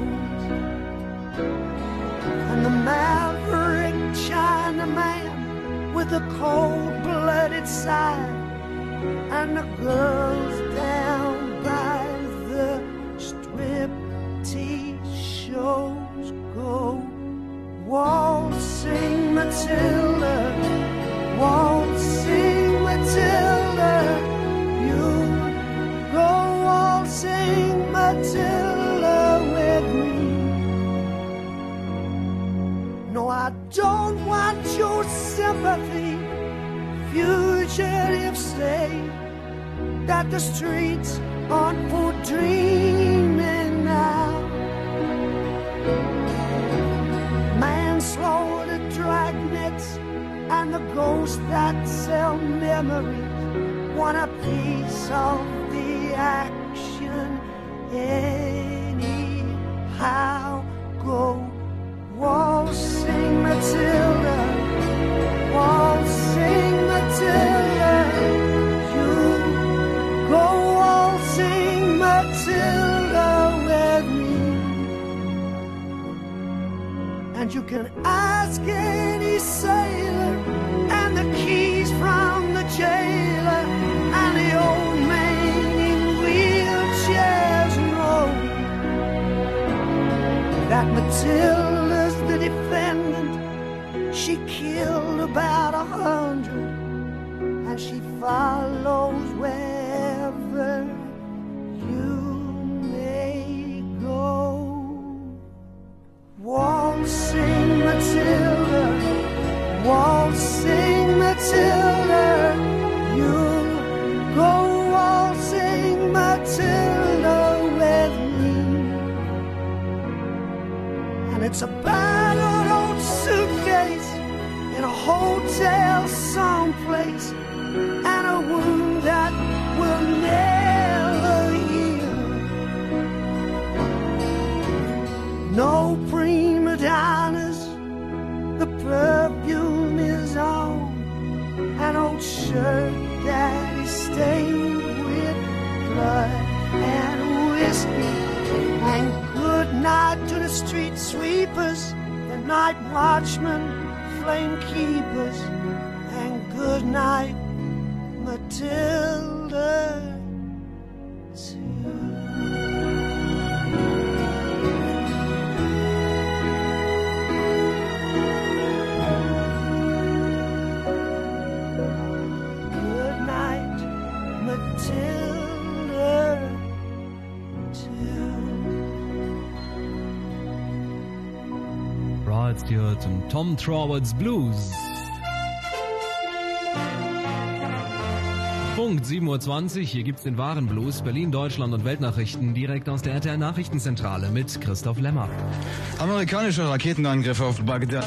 and the maverick Chinaman with the cold-blooded side, and the girls down by the striptease shows go waltzing Matilda, waltzing Matilda, you go waltzing Matilda with me. No, I don't want your sympathy. Fugitives say that the streets aren't for dreaming now. Manslaughter, dragnets, and the ghosts that sell memories want a piece of the action anyhow. Go waltzing Matilda, waltzing Matilda, you go waltzing Matilda with me. And you can ask any sailor, and the keys from the jailer, and the old man in wheelchairs know that Matilda's the defendant. She killed about 100, and she follows wherever you may go. Waltzing Matilda, waltzing Matilda, you go waltzing Matilda with me. It's a battered old suitcase in a hotel someplace, and a wound that will never heal. No prima donnas, the perfume is on an old shirt that is stained with blood and whiskey. And good night to the street sweepers, the night watchmen, flame keepers, and good night, Matilda, too. Good night, Matilda, too. Rod Stewart und Tom Trowards Blues. Punkt 7:20 Uhr, hier gibt's den wahren Blues, Berlin, Deutschland und Weltnachrichten direkt aus der RTL Nachrichtenzentrale mit Christoph Lemmer. Amerikanischer Raketenangriff auf Bagdad.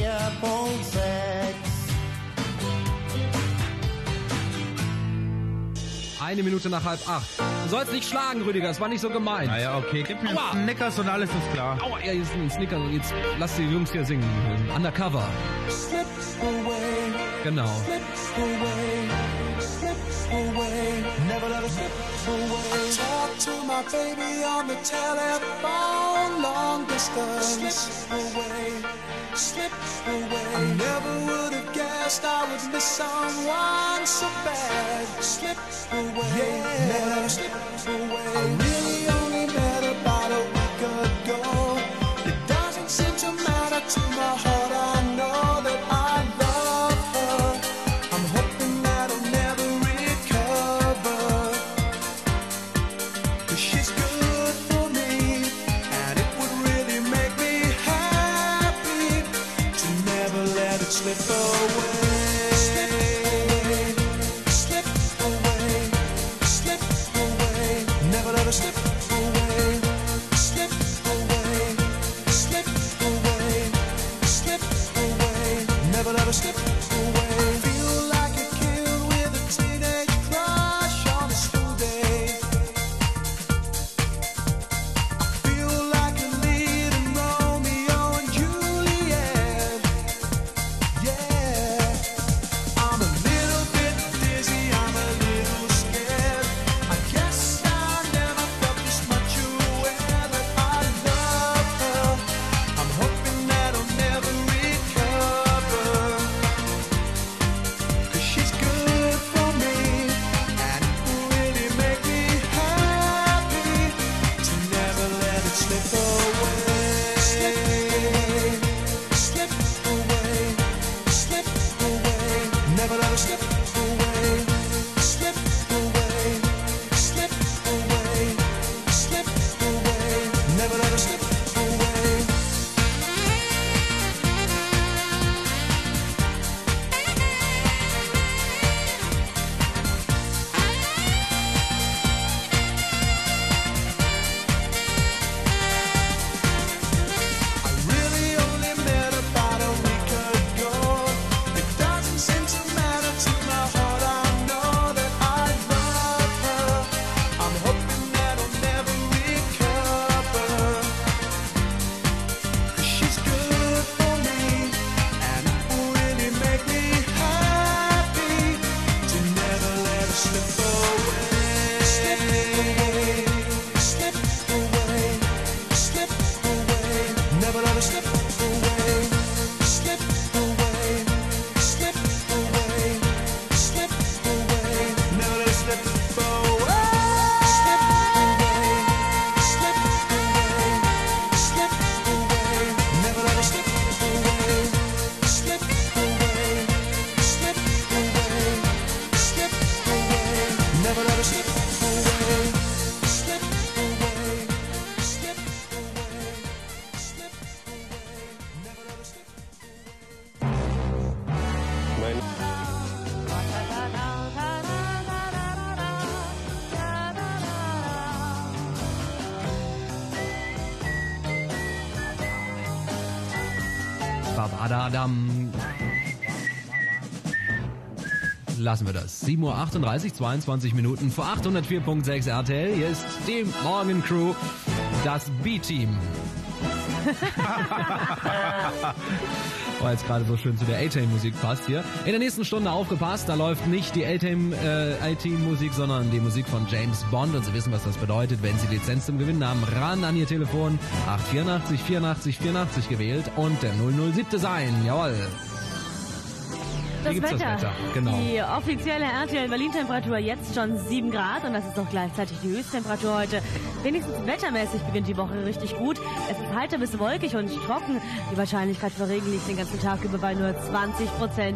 7:01 nach 7:30. Du sollst nicht schlagen, Rüdiger, das war nicht so gemeint. Naja, okay, gib mir einen Snickers und alles ist klar. Aua, ja, jetzt ein Snickers und jetzt lass die Jungs hier singen. Undercover. Genau. Never let us slip away. I talk to my baby on the telephone, long distance. Slip away. I never would have guessed I would miss someone so bad. Slip away. Yeah, never let us slip away. I really only met about a week ago. It doesn't seem to matter to my heart. I know that I love her. I'm hoping that I'll never recover. 'Cause she's good for me, and it would really make me happy to never let it slip away. Slip away, slip away, never let it slip away. Slip away, slip away, slip away, never let it slip away. Feel like a kid with a teenage crush on a school day. Feel like a lead in Romeo and Juliet. Yeah, I'm a little bit dizzy, I'm a little scared. I guess I never felt this much aware that I love her. I'm hoping that I'll never recover. Badadam. Lassen wir das. 7:38 Uhr, 22 Minuten vor 804.6 RTL. Hier ist die Morgencrew, das B-Team. Weil jetzt gerade so schön zu der A-Team-Musik passt hier. In der nächsten Stunde aufgepasst, da läuft nicht die A-Team-Musik, sondern die Musik von James Bond. Und Sie wissen, was das bedeutet, wenn Sie Lizenz zum Gewinnen haben. Ran an Ihr Telefon, 884 84 84 gewählt und der 007. sein. Jawohl. Das Wetter. Genau. Die offizielle RTL Berlin-Temperatur jetzt schon 7 Grad und das ist auch gleichzeitig die Höchsttemperatur heute. Wenigstens wettermäßig beginnt die Woche richtig gut. Es ist heiter bis wolkig und trocken. Die Wahrscheinlichkeit für Regen liegt den ganzen Tag über bei nur 20%.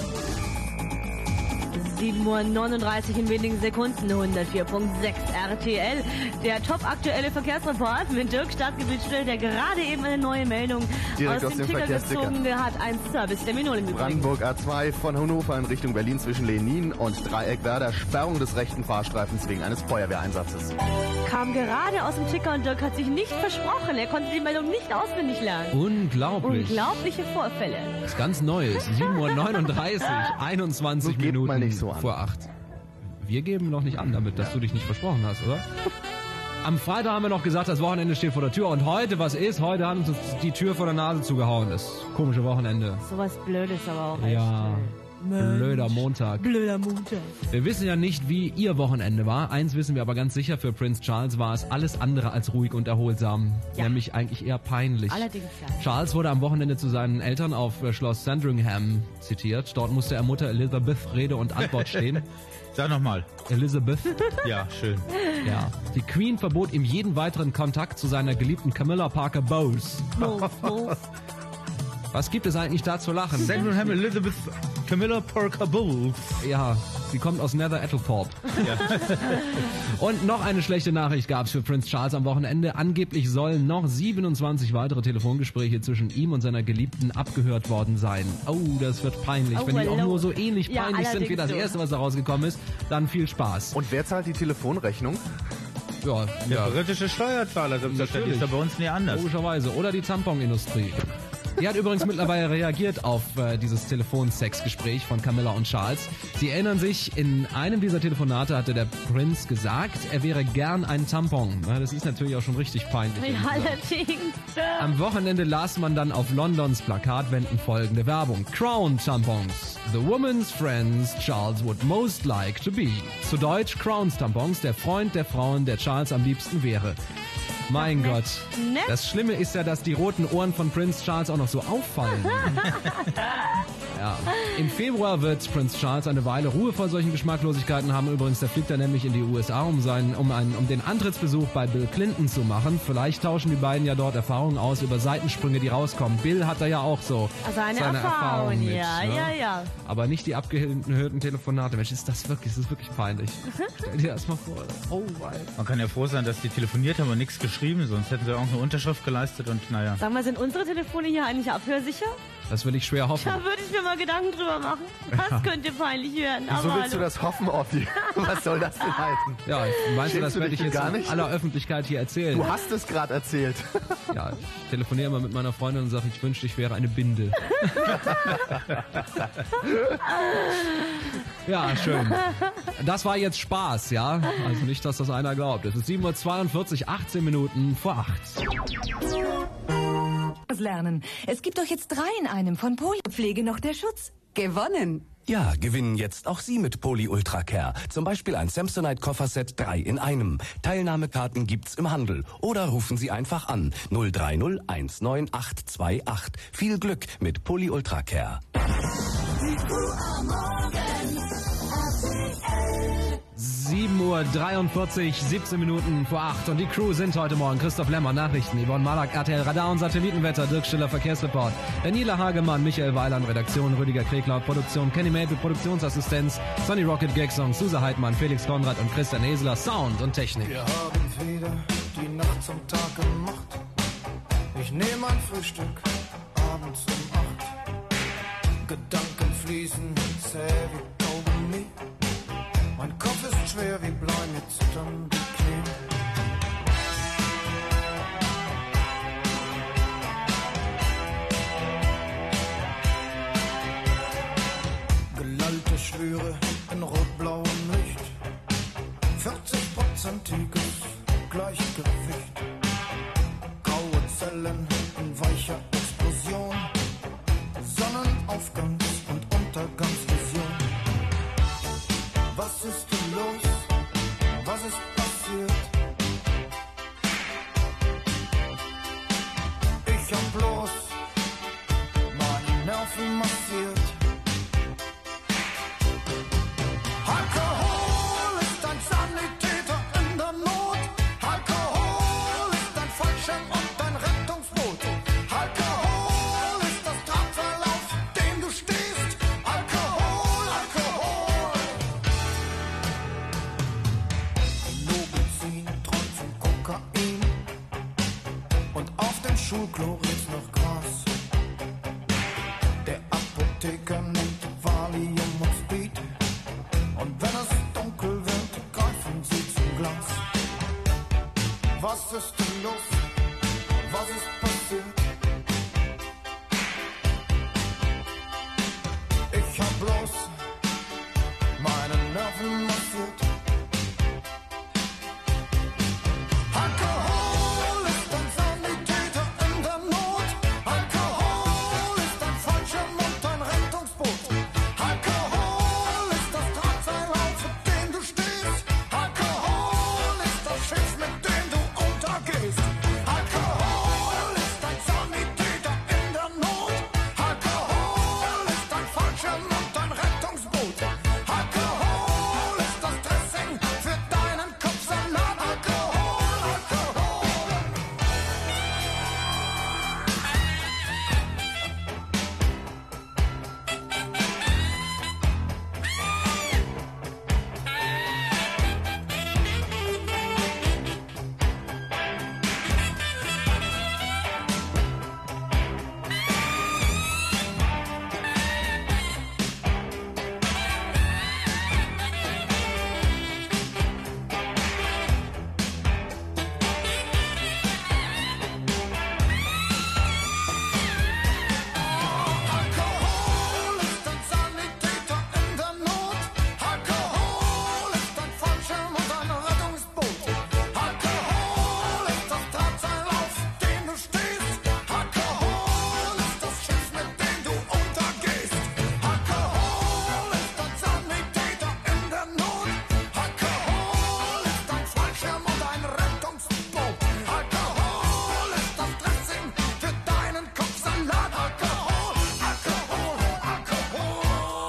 7:39 Uhr in wenigen Sekunden, 104.6 RTL. Der top-aktuelle Verkehrsreport mit Dirk Stadtgebietstell, der gerade eben eine neue Meldung Direkt aus dem Ticker gezogen hat. Ein Service-Terminal im Übrigen. Brandenburg A2 von Hannover in Richtung Berlin zwischen Lenin und Dreieck-Werder. Sperrung des rechten Fahrstreifens wegen eines Feuerwehreinsatzes. Kam gerade aus dem Ticker und Dirk hat sich nicht versprochen. Er konnte die Meldung nicht auswendig lernen. Unglaublich. Unglaubliche Vorfälle. Das ist ganz Neues. 7:39 Uhr, 21 Minuten mal nicht so an. vor 8. Wir geben noch nicht an damit, dass du dich nicht versprochen hast, oder? Am Freitag haben wir noch gesagt, das Wochenende steht vor der Tür. Und heute, was ist? Heute hat uns die Tür vor der Nase zugehauen. Das komische Wochenende. Sowas Blödes aber auch. Ja, Mensch. blöder Montag. Blöder Montag. Wir wissen ja nicht, wie ihr Wochenende war. Eins wissen wir aber ganz sicher, für Prince Charles war es alles andere als ruhig und erholsam. Ja. Nämlich eigentlich eher peinlich. Allerdings ja. Charles wurde am Wochenende zu seinen Eltern auf Schloss Sandringham zitiert. Dort musste er Mutter Elizabeth Rede und Antwort stehen. Sag nochmal. Elizabeth. Ja, schön. Ja. Die Queen verbot ihm jeden weiteren Kontakt zu seiner geliebten Camilla Parker Bowles. Was gibt es eigentlich da zu lachen? Sandringham Elizabeth Camilla Parker Bowles. Ja, sie kommt aus Nether Etelthorpe. Ja. Und noch eine schlechte Nachricht gab es für Prince Charles am Wochenende. Angeblich sollen noch 27 weitere Telefongespräche zwischen ihm und seiner Geliebten abgehört worden sein. Oh, das wird peinlich. Oh, Wenn die auch hello. nur so ähnlich Ja, peinlich sind wie das allerdings erste, was da rausgekommen ist, dann viel Spaß. Und wer zahlt die Telefonrechnung? Ja, Der britische Steuerzahler, selbstverständlich. Ist ja bei uns nie anders. Logischerweise. Oder die Tamponindustrie. Die hat übrigens mittlerweile reagiert auf dieses Telefonsexgespräch von Camilla und Charles. Sie erinnern sich, in einem dieser Telefonate hatte der Prinz gesagt, er wäre gern ein Tampon. Ja, das ist natürlich auch schon richtig peinlich. Ja, allerdings. Am Wochenende las man dann auf Londons Plakatwänden folgende Werbung. Crown Tampons. The woman's friends Charles would most like to be. Zu Deutsch Crowns Tampons, der Freund der Frauen, der Charles am liebsten wäre. Mein Gott. Ne? Das Schlimme ist ja, dass die roten Ohren von Prince Charles auch noch so auffallen. Ja. Im Februar wird Prince Charles eine Weile Ruhe vor solchen Geschmacklosigkeiten haben. Übrigens, da fliegt er nämlich in die USA, um den Antrittsbesuch bei Bill Clinton zu machen. Vielleicht tauschen die beiden ja dort Erfahrungen aus über Seitensprünge, die rauskommen. Bill hat da ja auch so Also eine seine Erfahrung, mit, ja, ne? ja. Aber nicht die abgehörten Telefonate. Mensch, ist das wirklich peinlich. Stell dir das mal vor. Oh, wei. Man kann ja froh sein, dass die telefoniert haben und nichts geschrieben, sonst hätten sie auch eine Unterschrift geleistet und naja. Sag mal, sind unsere Telefone hier eigentlich abhörsicher? Das will ich schwer hoffen. Da würde ich mir mal Gedanken drüber machen. Das könnte peinlich werden. Wieso Aber willst du das hoffen, Offi? Was soll das denn heißen? Ja, meinst du, das Schämst du werde dich ich jetzt gar in nicht? aller Öffentlichkeit hier erzählen? Du hast es gerade erzählt. Ja, ich telefoniere immer mit meiner Freundin und sage, ich wünschte, ich wäre eine Binde. Ja, schön. Das war jetzt Spaß, ja? Also nicht, dass das einer glaubt. Es ist 7:42 Uhr, 18 Minuten vor 8. Lernen. Es gibt doch jetzt 3 in einem, von Pflege noch der Schutz. Gewonnen. Ja, gewinnen jetzt auch Sie mit Poly Ultra Care. Zum Beispiel ein Samsonite Kofferset 3 in einem. Teilnahmekarten gibt's im Handel. Oder rufen Sie einfach an 030 19828. Viel Glück mit Poly Ultra Care. 7:43 Uhr, 17 Minuten vor 8. Und die Crew sind heute Morgen Christoph Lemmer, Nachrichten, Yvonne Malak, RTL Radar und Satellitenwetter, Dirk Stiller, Verkehrsreport, Daniela Hagemann, Michael Weiland, Redaktion, Rüdiger Kreklaut, Produktion, Kenny Maple, Produktionsassistenz, Sonny Rocket, Gagsong, Susa Heidmann, Felix Konrad und Christian Esler, Sound und Technik. Wir haben wieder die Nacht zum Tag gemacht. Ich nehme ein Frühstück abends um 8. Gedanken fließen, zäh wie Kaugummi. Mein Kopf ist schwer wie Blei, mir zittern die Knie. Aufgangs- und Untergangsvision. Was ist denn los? Was ist passiert? Ich hab bloß meine Nerven massiert. Alkohol ist ein Sanitäter in der Not. Alkohol ist ein Fallschirm und ein Rettungsboot. Alkohol ist das Drahtseil, auf dem du stehst. Alkohol, Alkohol. Nobelzin träumt von Kokain. Und auf dem Schulklo riecht's noch Gras. Der Apotheker nimmt Valium und Speed. Und wenn es dunkel wird, greifen sie zum Glas. Was ist denn los? Was ist passiert? Ich hab bloß meine Nerven massiert. Alkohol ist ein Sanitäter in der Not. Alkohol ist ein Fallschirm und ein Rettungsboot. Alkohol ist das Drahtseil, auf dem du stehst. Alkohol ist das Schiff, mit dem du untergehst. Alkohol ist ein Sanitäter in der Not. Alkohol ist ein Fallschirm und ein Rettungsboot. Alkohol ist das Dressing für deinen Kopfsalat. Alkohol, Alkohol. Alkohol ist ein Sanitäter in der Not. Alkohol ist ein Fallschirm und ein Rettungsboot. Alkohol ist das Drahtseil, auf dem du stehst. Alkohol ist das Schiff, mit dem du untergehst. Alkohol ist ein Sanitäter in der Not. Alkohol ist ein Fallschirm und ein Rettungsboot. Alkohol ist das Dressing für deinen Kopfsalat. Alkohol, Alkohol, Alkohol.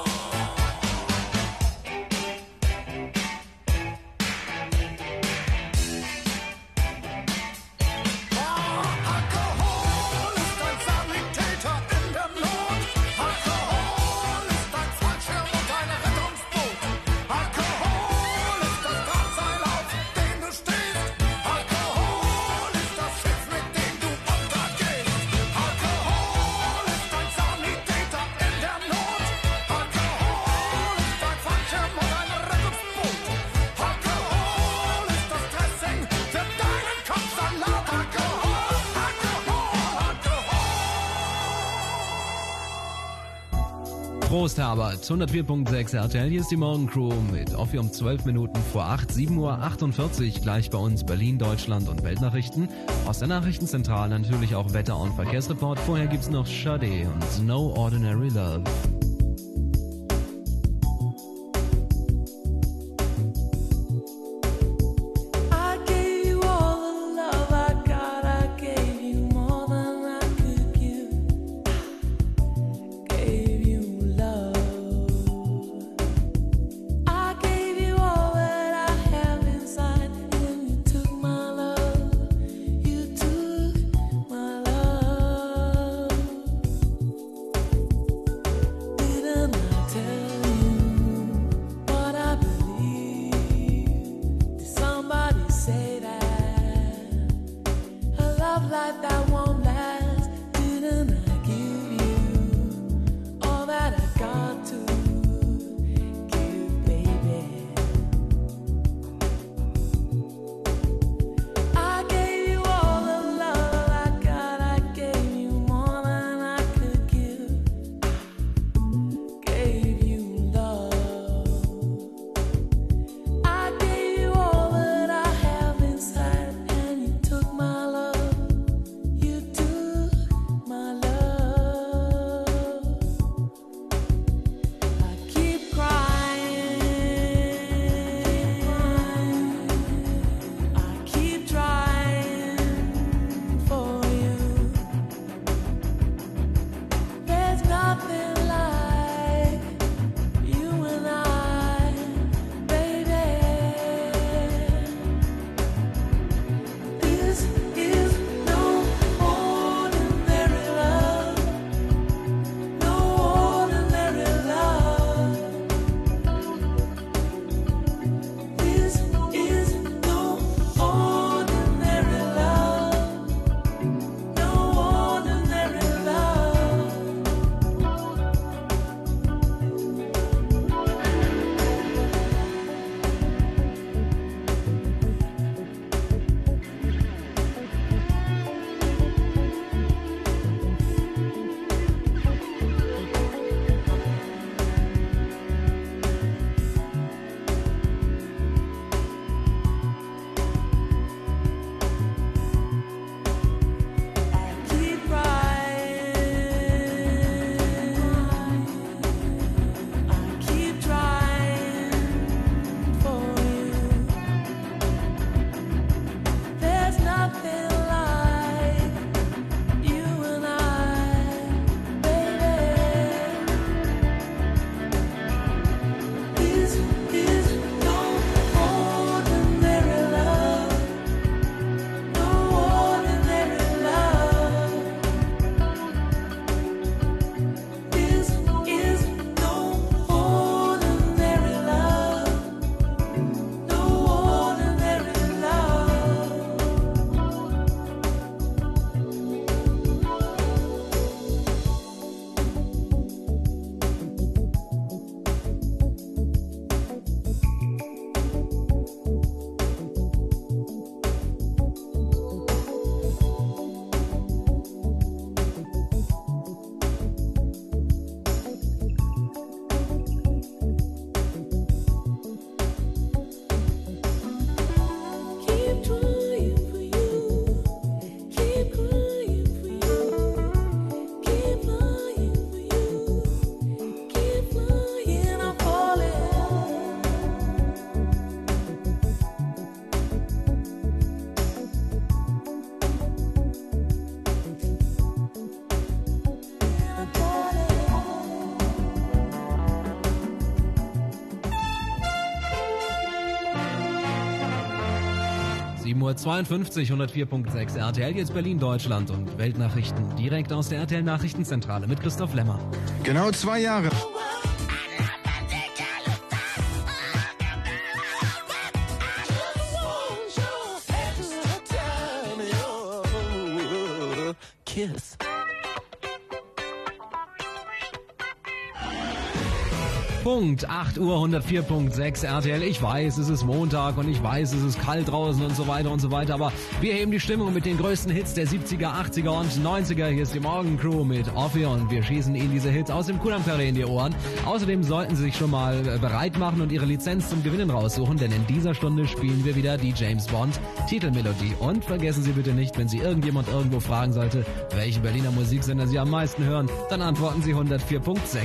Alkohol ist ein Sanitäter in der Not. Alkohol ist ein Fallschirm und ein Rettungsboot. Alkohol ist das Drahtseil, auf dem du stehst. Alkohol ist das Schiff, mit dem du untergehst. Alkohol ist ein Sanitäter in der Not. Alkohol ist ein Fallschirm und ein Rettungsboot. Alkohol ist das Dressing für deinen Kopfsalat. Alkohol, Alkohol, Alkohol. Prost, Herbert. 104.6 RTL. Hier ist die Morgencrew mit Offi um 12 Minuten vor 8, 7:48 Uhr. Gleich bei uns Berlin, Deutschland und Weltnachrichten. Aus der Nachrichtenzentrale natürlich auch Wetter- und Verkehrsreport. Vorher gibt's noch Sade und No Ordinary Love. I gave you all the love I got. I gave you more than I could give. Gave you love. I gave you all that I have inside, and you took my love. You took my love. 7:52 Uhr, 104.6 RTL, jetzt Berlin, Deutschland und Weltnachrichten direkt aus der RTL Nachrichtenzentrale mit Christoph Lemmer. Genau 2 Jahre. Kiss. Punkt 8 Uhr, 104.6 RTL. Ich weiß, es ist Montag und ich weiß, es ist kalt draußen und so weiter, aber wir heben die Stimmung mit den größten Hits der 70er, 80er und 90er. Hier ist die Morgencrew mit Offi und wir schießen Ihnen diese Hits aus dem Kudamm-Karree in die Ohren. Außerdem sollten Sie sich schon mal bereit machen und Ihre Lizenz zum Gewinnen raussuchen, denn in dieser Stunde spielen wir wieder die James Bond Titelmelodie. Und vergessen Sie bitte nicht, wenn Sie irgendjemand irgendwo fragen sollte, welche Berliner Musiksender Sie am meisten hören, dann antworten Sie 104.6.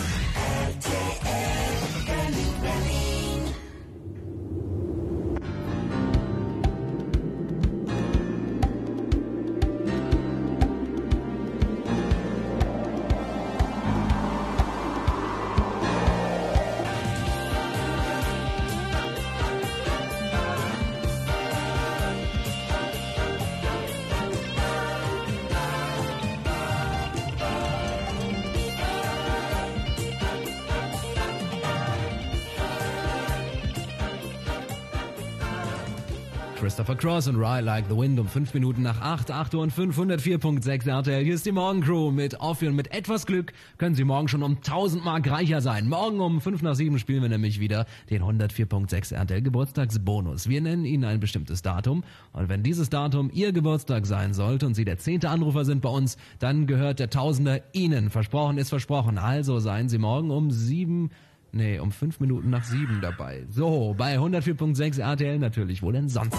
Christopher Cross und Ride Like the Wind um 5 Minuten nach 8 Uhr und 504.6 RTL. Hier ist die Morgencrew mit Offi und mit etwas Glück können Sie morgen schon um 1000 Mark reicher sein. Morgen um 5 nach 7 spielen wir nämlich wieder den 104.6 RTL Geburtstagsbonus. Wir nennen Ihnen ein bestimmtes Datum und wenn dieses Datum Ihr Geburtstag sein sollte und Sie der 10. Anrufer sind bei uns, dann gehört der Tausender Ihnen. Versprochen ist versprochen. Also seien Sie morgen um 5 Minuten nach 7 dabei. So, bei 104.6 RTL natürlich. Wo denn sonst?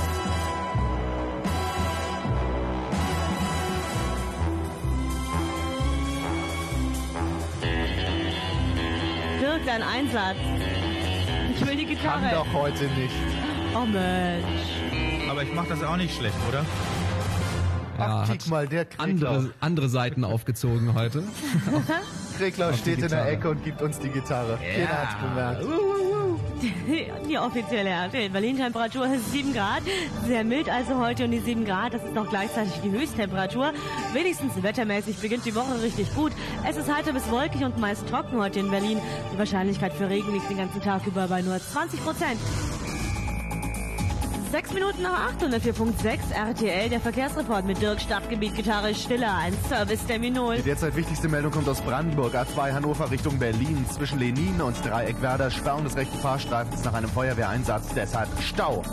Dirk, dein Einsatz. Ich will die Gitarre. Kann doch heute nicht. Oh Mensch. Aber ich mach das auch nicht schlecht, oder? Ach, kick mal, der Kreklaus. Andere Seiten aufgezogen heute. Kreklaus steht in der Gitarre. Ecke und gibt uns die Gitarre. Jeder hat's bemerkt. Die offizielle RTL Berlin-Temperatur ist 7 Grad. Sehr mild also heute und die 7 Grad, das ist noch gleichzeitig die Höchsttemperatur. Wenigstens wettermäßig beginnt die Woche richtig gut. Es ist heiter bis wolkig und meist trocken heute in Berlin. Die Wahrscheinlichkeit für Regen liegt den ganzen Tag über bei nur 20%. 6 Minuten nach 8 und 4.6 RTL, der Verkehrsreport mit Dirk, Stadtgebiet, Gitarre, Stiller, ein Service Terminal. Die derzeit wichtigste Meldung kommt aus Brandenburg. A2 Hannover Richtung Berlin. Zwischen Lenin und Dreieck Werder Sperrung des rechten Fahrstreifens nach einem Feuerwehreinsatz. Deshalb Stau.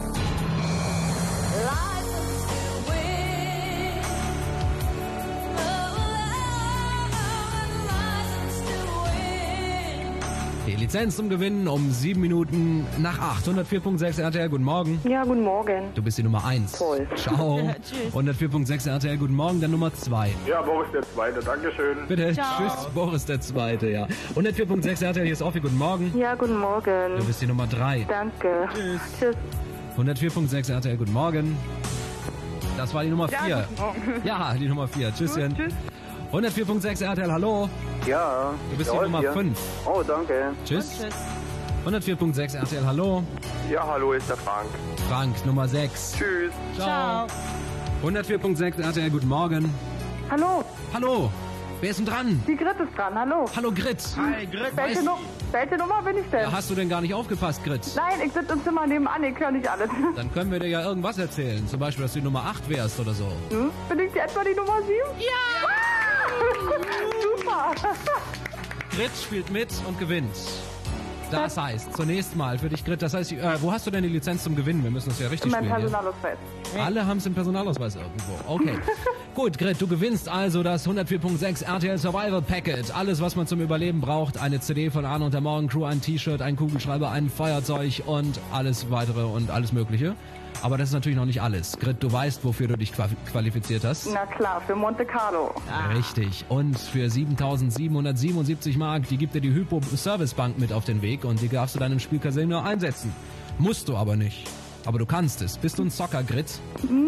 Die Lizenz zum Gewinnen um 7 Minuten nach 8. 104.6 RTL, guten Morgen. Ja, guten Morgen. Du bist die Nummer 1. Toll. Ciao. Tschüss. 104.6 RTL, guten Morgen, dann Nummer 2. Ja, Boris der Zweite, Dankeschön. Bitte, Ciao. tschüss, Boris der Zweite, ja. 104.6 RTL, hier ist Offi, guten Morgen. Ja, guten Morgen. Du bist die Nummer 3. Danke. Tschüss. Tschüss. 104.6 RTL, guten Morgen. Das war die Nummer 4. Ja, guten Morgen. Ja, die Nummer 4. Tschüsschen. Tschüss. 104.6 RTL, hallo. Ja. Du bist die Rolf Nummer hier. 5. Oh, danke. Tschüss. 104.6 RTL, hallo. Ja, hallo, ist der Frank. Frank, Nummer 6. Tschüss. Ciao. 104.6 RTL, guten Morgen. Hallo. Hallo. Wer ist denn dran? Die Grit ist dran, hallo. Hallo Grit. Hi, Grit. Welche Nummer bin ich denn? Ja, hast du denn gar nicht aufgepasst, Grit? Nein, ich sitze im Zimmer nebenan, ich höre nicht alles. Dann können wir dir ja irgendwas erzählen. Zum Beispiel, dass du die Nummer 8 wärst oder so. Hm? Bin ich etwa die Nummer 7? Ja! Super! Grit spielt mit und gewinnt. Das heißt, zunächst mal für dich, Grit, das heißt, wo hast du denn die Lizenz zum Gewinnen? Wir müssen das ja richtig Mein spielen. Personalausweis. Ja? Alle haben es im Personalausweis irgendwo. Okay. Gut, Grit, du gewinnst also das 104.6 RTL Survival Packet. Alles, was man zum Überleben braucht. Eine CD von Arne und der Morgencrew, ein T-Shirt, ein Kugelschreiber, ein Feuerzeug und alles weitere und alles Mögliche. Aber das ist natürlich noch nicht alles. Grit, du weißt, wofür du dich qualifiziert hast. Na klar, für Monte Carlo. Richtig. Und für 7.777 Mark, die gibt dir die Hypo Service Bank mit auf den Weg und die darfst du dann im Spielcasino einsetzen. Musst du aber nicht. Aber du kannst es. Bist du ein Zocker, Grit?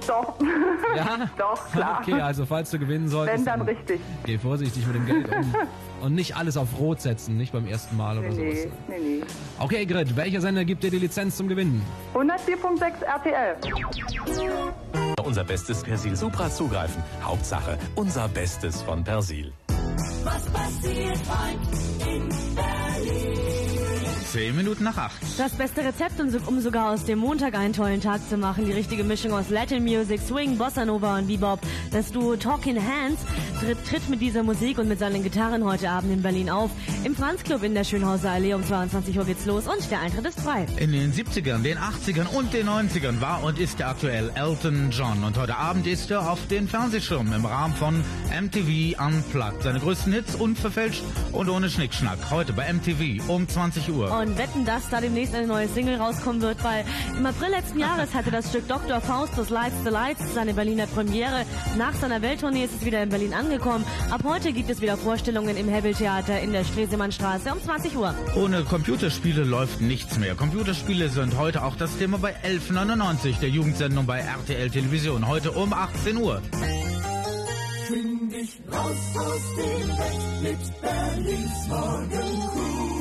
Doch. Ja? Doch, klar. Okay, also falls du gewinnen solltest, Wenn, dann richtig. geh vorsichtig mit dem Geld um. Und nicht alles auf Rot setzen, nicht beim ersten Mal oder sowas. Nee. Okay, Grit, welcher Sender gibt dir die Lizenz zum Gewinnen? 104.6 RTL. Unser Bestes Persil Supra zugreifen. Hauptsache, unser Bestes von Persil. Was passiert heute in Berlin? 10 Minuten nach 8. Das beste Rezept, um sogar aus dem Montag einen tollen Tag zu machen. Die richtige Mischung aus Latin Music, Swing, Bossa Nova und Bebop. Das Duo Talking Hands tritt mit dieser Musik und mit seinen Gitarren heute Abend in Berlin auf. Im Franz-Club in der Schönhauser Allee um 22 Uhr geht's los und der Eintritt ist frei. In den 70ern, den 80ern und den 90ern war und ist er aktuell Elton John. Und heute Abend ist er auf den Fernsehschirmen im Rahmen von MTV Unplugged. Seine größten Hits unverfälscht und ohne Schnickschnack. Heute bei MTV um 20 Uhr. Und wetten, dass da demnächst eine neue Single rauskommen wird, weil im April letzten Jahres hatte das Stück Dr. Faustus Lights the Lights seine Berliner Premiere. Nach seiner Welttournee ist es wieder in Berlin angekommen. Ab heute gibt es wieder Vorstellungen im Hebbeltheater in der Stresemannstraße um 20 Uhr. Ohne Computerspiele läuft nichts mehr. Computerspiele sind heute auch das Thema bei 1199, der Jugendsendung bei RTL Television. Heute um 18 Uhr. Bring dich raus aus dem Bett mit Berlins Morgencrew.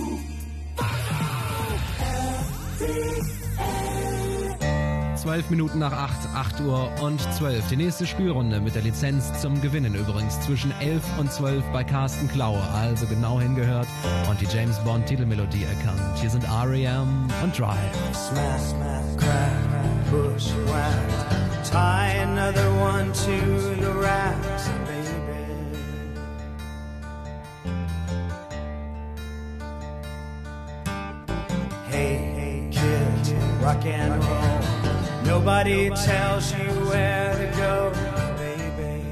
12 Minuten nach 8 Uhr und 12. Die nächste Spielrunde mit der Lizenz zum Gewinnen übrigens zwischen 11 und 12 bei Carsten Klaue. Also genau hingehört und die James Bond Titelmelodie erkannt. Hier sind R.E.M. und Drive. Smash, smash, crack, push, whack. Tie another one to the racks, baby. Hey, kid, rock and roll. Nobody tells you where to go, baby.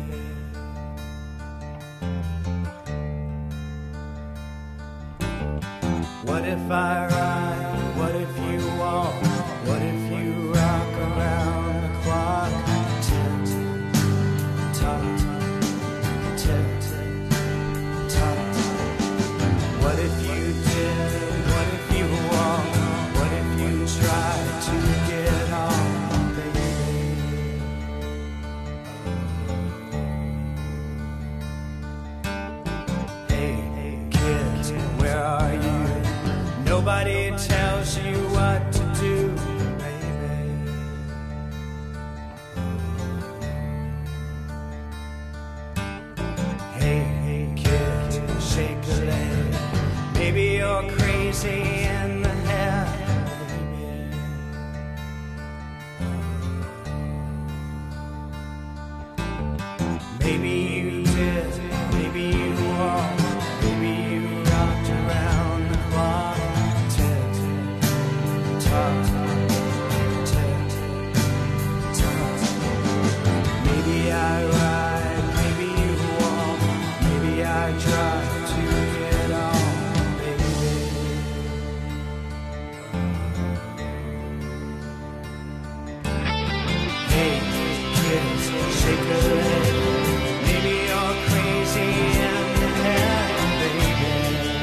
What if I ride? What if you walk? What if you rock around the clock? Tick, tock, tick, tock. What if you did? What if you walk? What if you tried to get off? Nobody tells you what to do, baby. Hey, kid, shake a leg. Maybe you're crazy in the head, baby. Maybe you did, maybe you walked, maybe you rocked around the clock. Maybe I ride, maybe you walk, maybe I try to get on, baby. Hey, kids, shake a leg. Maybe you're crazy in the head, baby.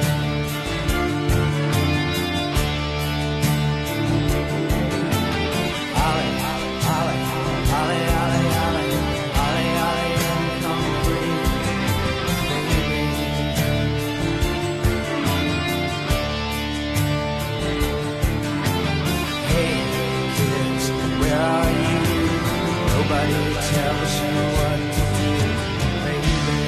Nobody tells you what to do, baby.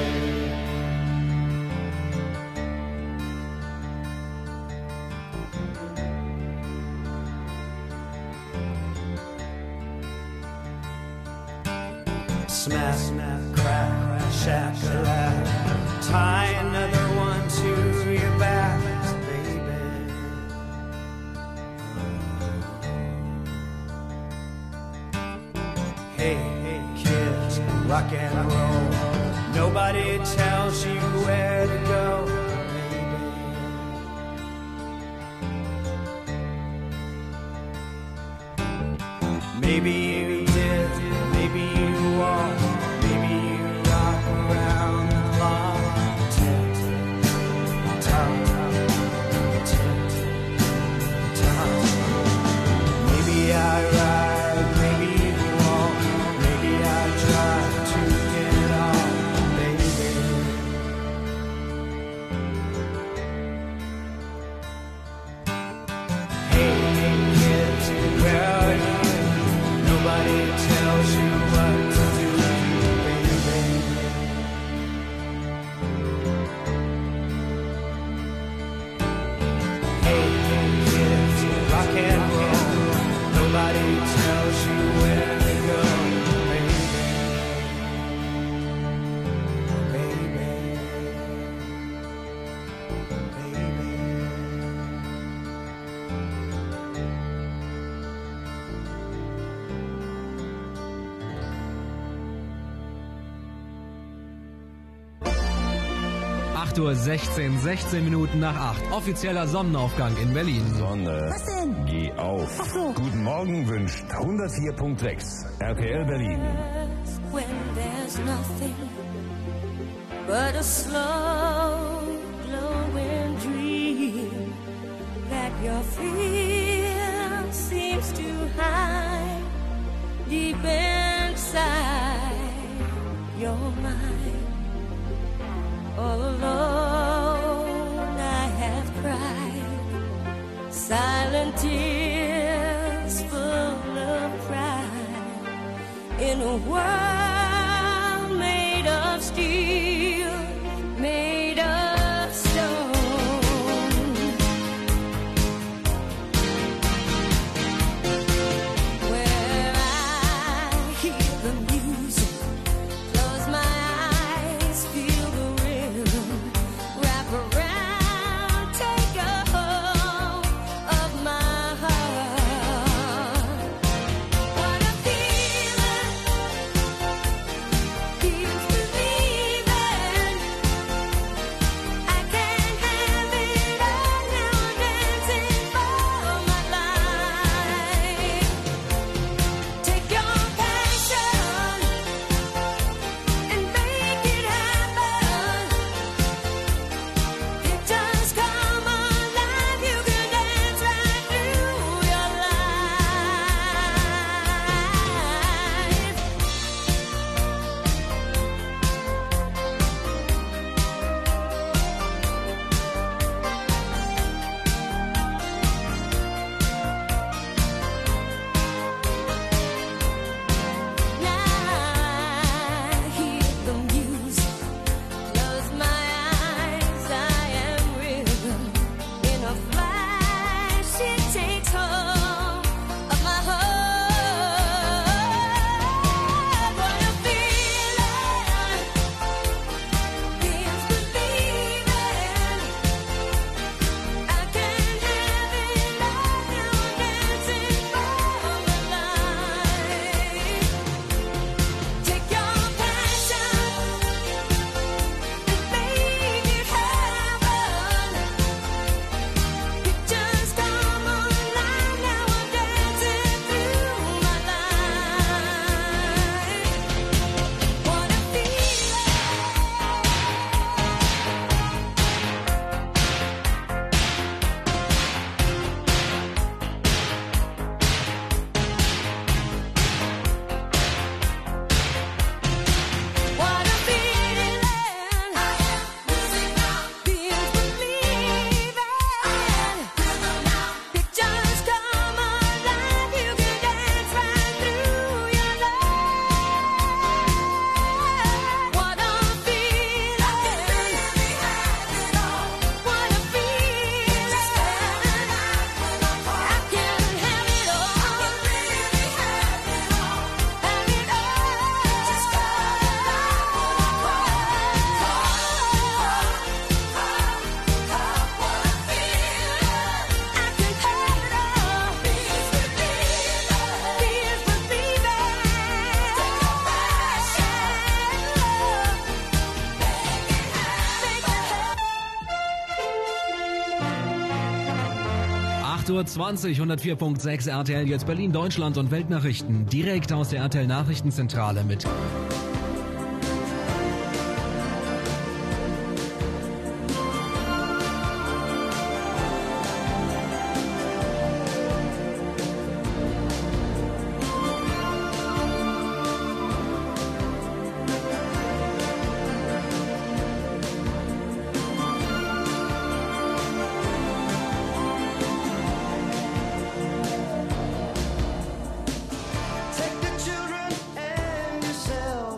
Smash, crack, shack-a-lack. Tie another one to your back, baby. Hey, kids, rock and roll. Nobody tells you where to go, baby. Maybe you did, maybe you walked, maybe you rock around the clock. Tick, tock, tick, tock. Maybe I ride, maybe you walk. can't roll. Nobody tells you where to go, baby. Uhr 16 Minuten nach 8. Offizieller Sonnenaufgang in Berlin. Sonne. Was denn? Geh auf. Ach so. Guten Morgen wünscht 104.6 RTL Berlin. When there's nothing but a slow glowing dream that your fear seems to hide deep inside your mind. All alone I have cried silent tears full of pride in a world made of steel, made of stone. Where I hear the music, close my eyes, feel the rhythm, wrap around, take a hold of my heart. What a feeling, feels believing. I can't have it all now, I'm dancing for my life. Take your passion and make it happen. It does come alive, you can dance right through your life. I hear the music, close my eyes, I am rhythm. In a flash, it takes hold of my heart. What a feeling, feels believing. I can't have it all now, I'm dancing for my life. Take your passion and make it happen. It just come alive now, I'm dancing through my life. What a feeling. What a feeling, feels believing. It just come alive, you can dance right through your life. What a feeling, what a feeling. I can have it all, have it all. Just Uhr 20, 104.6 RTL, jetzt Berlin, Deutschland und Weltnachrichten. Direkt aus der RTL Nachrichtenzentrale mit Take the children and yourself.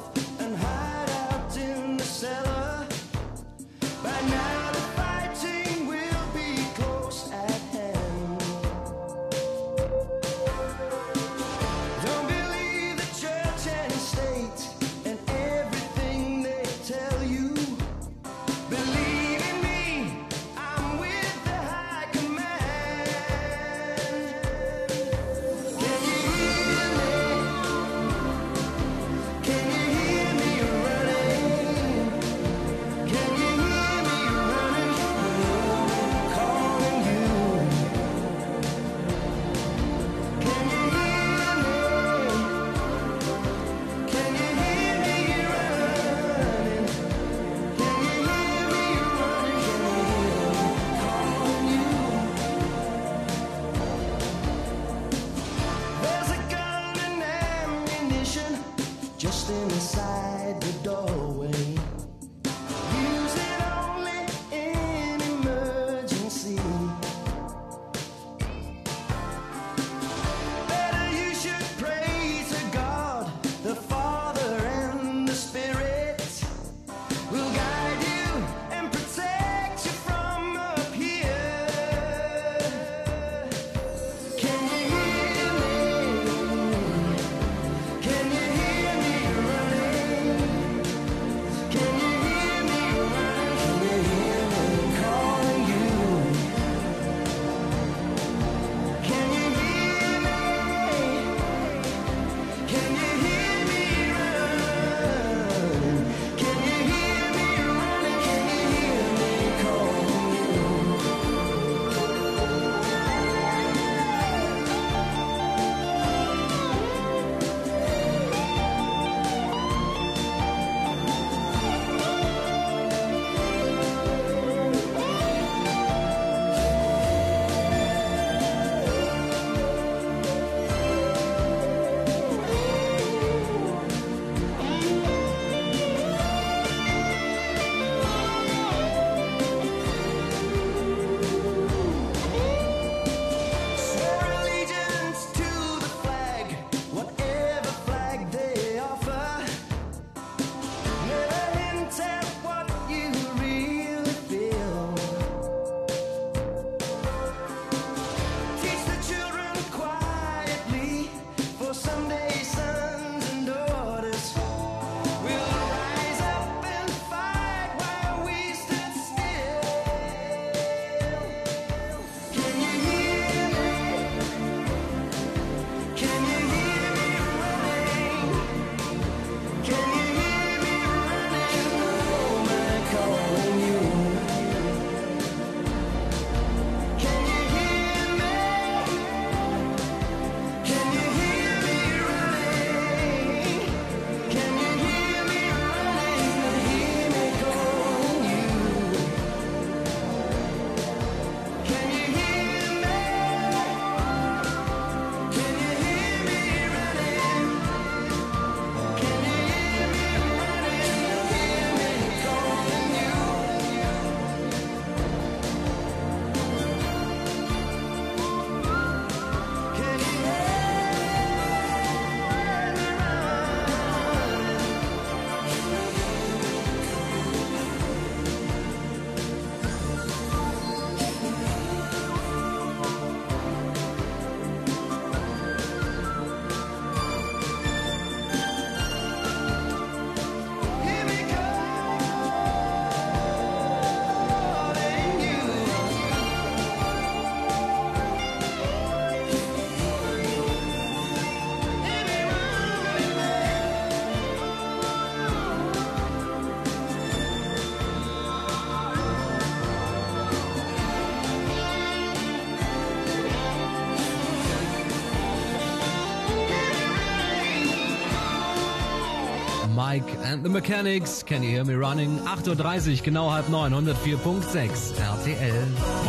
Mike and the Mechanics, Can You Hear Me Running? 8:30 Uhr, genau 8:30, 104.6 RTL.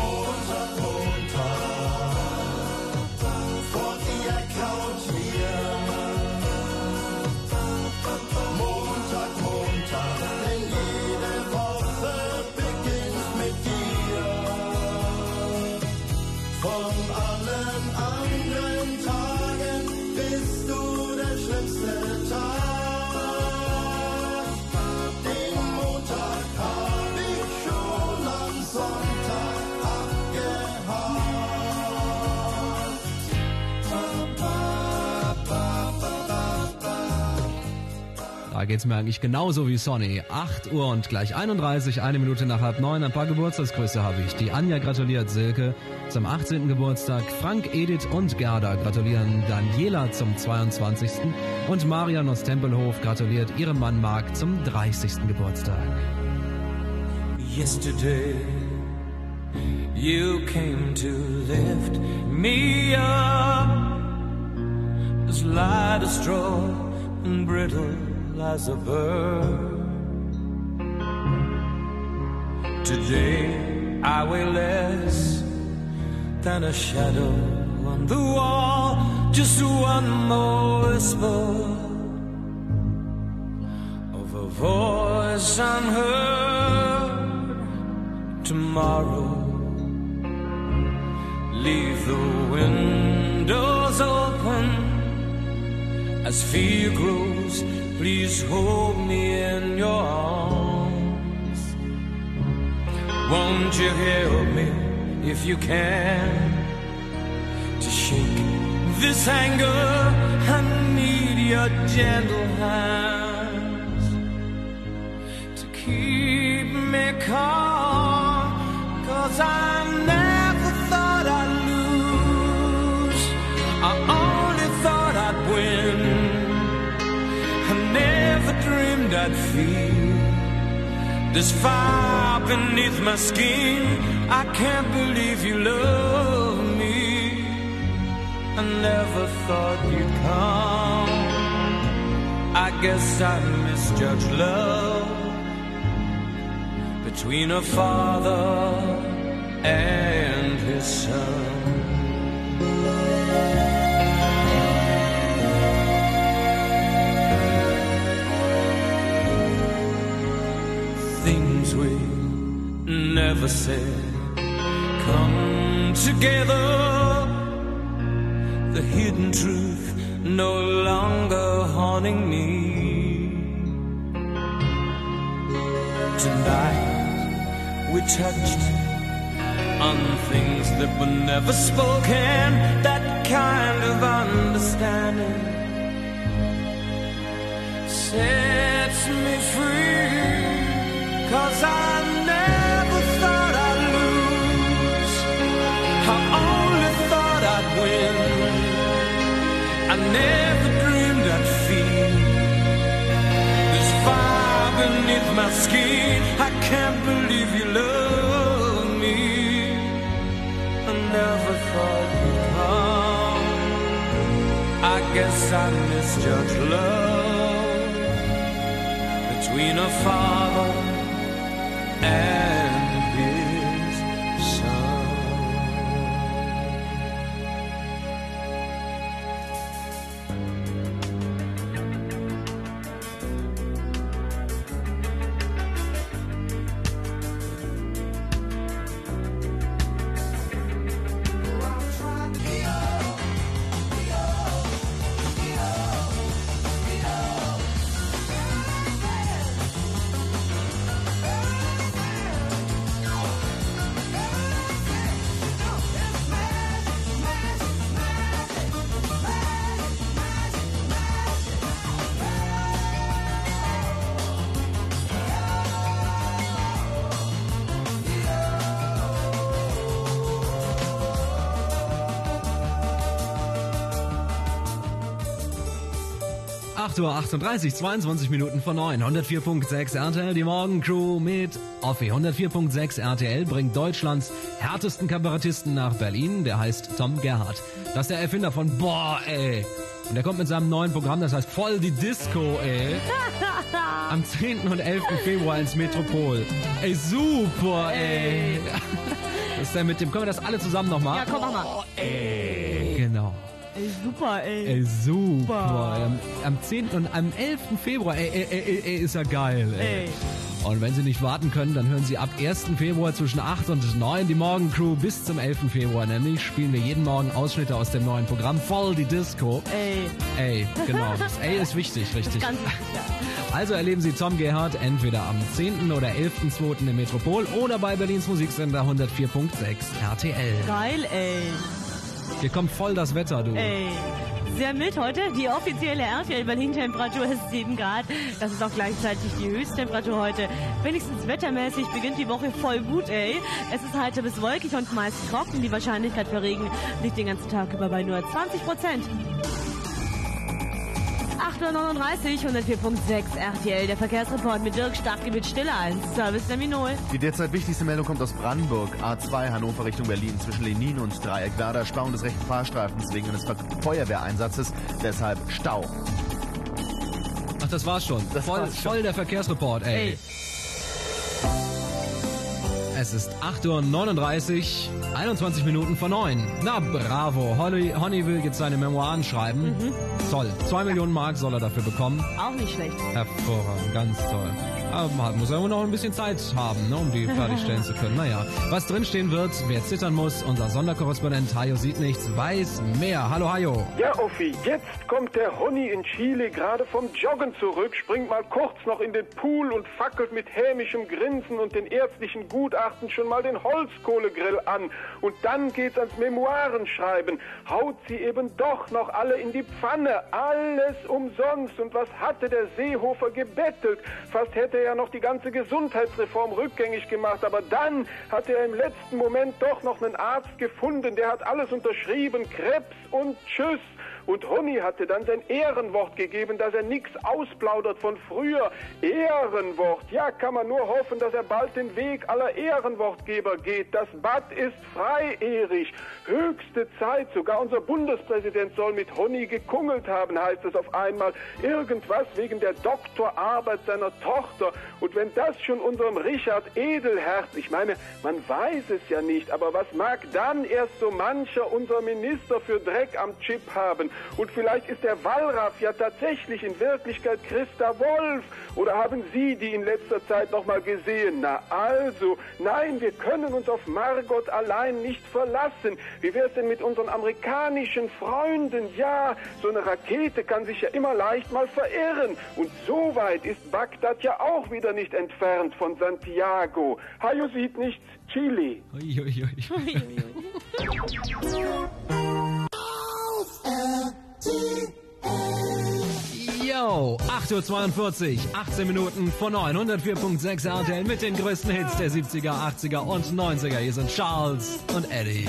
Da geht's mir eigentlich genauso wie Sonny. 8 Uhr und gleich 31, 1 Minute nach 8:30. Ein paar Geburtstagsgrüße habe ich. Die Anja gratuliert Silke zum 18. Geburtstag. Frank, Edith und Gerda gratulieren Daniela zum 22. Und Marian aus Tempelhof gratuliert ihrem Mann Marc zum 30. Geburtstag. Yesterday, you came to lift me up, as light as straw and brittle as a bird. Today I weigh less than a shadow on the wall, just one more whisper of a voice unheard. Tomorrow, leave the windows open as fear grows. Please hold me in your arms. Won't you help me if you can to shake this anger? I need your gentle hands to keep me calm, 'cause I never thought I'd lose. I only thought I'd win. I never dreamed I'd feel this fire beneath my skin. I can't believe you love me. I never thought you'd come. I guess I misjudged love between a father and his son. Things we never said come together. The hidden truth no longer haunting me. Tonight we touched on things that were never spoken. That kind of understanding sets me free. 'Cause I never thought I'd lose. I only thought I'd win. I never dreamed I'd feel this fire beneath my skin. I can't believe you love me. I never thought you'd come. I guess I misjudged love between a father and his son. Uhr 38, 22 Minuten vor 9, 104.6 RTL, die Morgencrew mit Offi. 104.6 RTL bringt Deutschlands härtesten Kabarettisten nach Berlin, der heißt Tom Gerhardt. Das ist der Erfinder von Boah, ey. Und der kommt mit seinem neuen Programm, das heißt Voll die Disco, ey. Am 10. und 11. Februar ins Metropol. Ey, super, ey. Was ist denn mit dem? Können wir das alle zusammen nochmal? Ja, komm, mach mal. Ey, genau. Ey, super, ey. Ey, super. Am 10. und am 11. Februar, ey, ist ja geil, ey. Und wenn Sie nicht warten können, dann hören Sie ab 1. Februar zwischen 8 und 9 die Morgencrew bis zum 11. Februar. Nämlich spielen wir jeden Morgen Ausschnitte aus dem neuen Programm Voll die Disco. Ey, genau. Das Ey ist wichtig, richtig. Ganz wichtig, ja. Also erleben Sie Tom Gerhardt entweder am 10. oder 11.2. im Metropol oder bei Berlins Musiksender 104.6 RTL. Geil, ey. Hier kommt voll das Wetter, du. Ey. Sehr mild heute. Die offizielle RTL Berlin-Temperatur ist 7 Grad. Das ist auch gleichzeitig die Höchsttemperatur heute. Wenigstens wettermäßig beginnt die Woche voll gut, ey. Es ist heiter bis wolkig und meist trocken. Die Wahrscheinlichkeit für Regen liegt den ganzen Tag über bei nur 20%. 8.39 Uhr, 104.6 RTL. Der Verkehrsreport mit Dirk Stadtgebiet Stille 1. Service der Minol. Die derzeit wichtigste Meldung kommt aus Brandenburg. A2 Hannover Richtung Berlin zwischen Lenin und Dreieck Werder. Stau des rechten Fahrstreifens wegen eines Feuerwehreinsatzes. Deshalb Stau. Ach, das war's schon. Voll der Verkehrsreport, ey. Es ist 8.39 Uhr, 21 Minuten vor 9. Na bravo, Honey will jetzt seine Memoiren schreiben. Toll, 2 Millionen Mark soll er dafür bekommen. Auch nicht schlecht. Hervorragend, ganz toll. Aber man muss ja immer noch ein bisschen Zeit haben, ne, um die fertigstellen zu können. Naja, was drinstehen wird, wer zittern muss, unser Sonderkorrespondent Hajo sieht nichts, weiß mehr. Hallo Hajo. Ja, Offi, jetzt kommt der Honey in Chile gerade vom Joggen zurück, springt mal kurz noch in den Pool und fackelt mit hämischem Grinsen und den ärztlichen Gutachten schon mal den Holzkohlegrill an. Und dann geht's ans Memoirenschreiben. Haut sie eben doch noch alle in die Pfanne. Alles umsonst. Und was hatte der Seehofer gebettelt? Fast hätte er ja noch die ganze Gesundheitsreform rückgängig gemacht. Aber dann hat er im letzten Moment doch noch einen Arzt gefunden. Der hat alles unterschrieben. Krebs und Tschüss. Und Honey hatte dann sein Ehrenwort gegeben, dass er nichts ausplaudert von früher. Ehrenwort. Ja, kann man nur hoffen, dass er bald den Weg aller Ehrenwortgeber geht. Das Bad ist frei, Erich. Höchste Zeit. Sogar unser Bundespräsident soll mit Honey gekungelt haben, heißt es auf einmal. Irgendwas wegen der Doktorarbeit seiner Tochter. Und wenn das schon unserem Richard Edelherz, ich meine, man weiß es ja nicht, aber was mag dann erst so mancher unser Minister für Dreck am Chip haben? Und vielleicht ist der Wallraff ja tatsächlich in Wirklichkeit Christa Wolf. Oder haben Sie die in letzter Zeit noch mal gesehen? Na also, nein, wir können uns auf Margot allein nicht verlassen. Wie wär's denn mit unseren amerikanischen Freunden? Ja, so eine Rakete kann sich ja immer leicht mal verirren. Und so weit ist Bagdad ja auch wieder nicht entfernt von Santiago. Hajo sieht nichts, Chile. Yo, 8.42 Uhr, 18 Minuten vor 9, 104.6 RTL mit den größten Hits der 70er, 80er und 90er. Hier sind Charles und Eddie.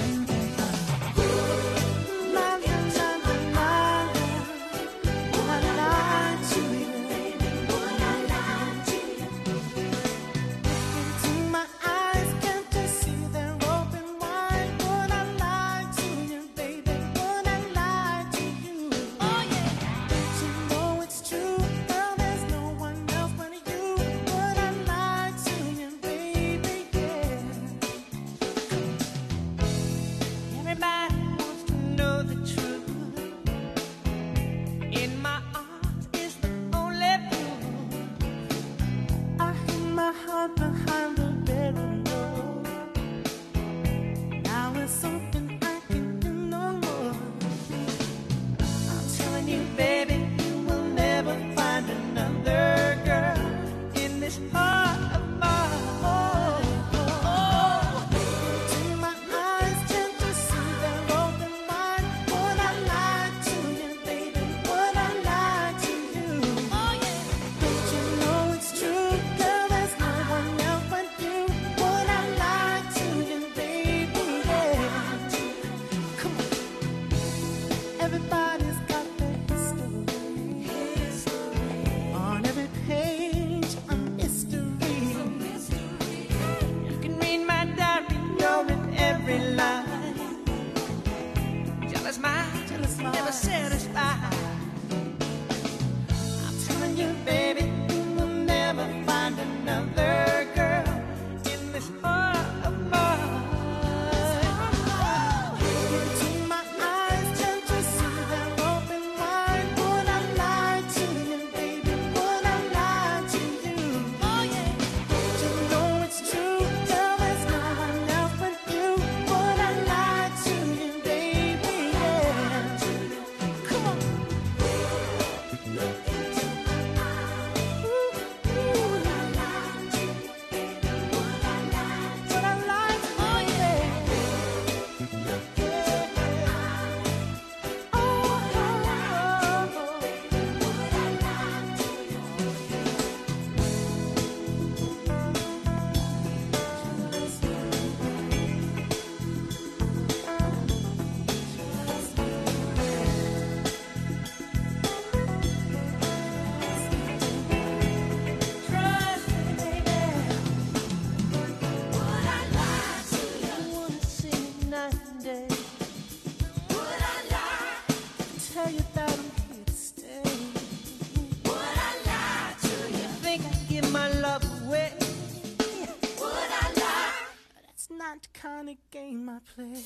kind of game I play.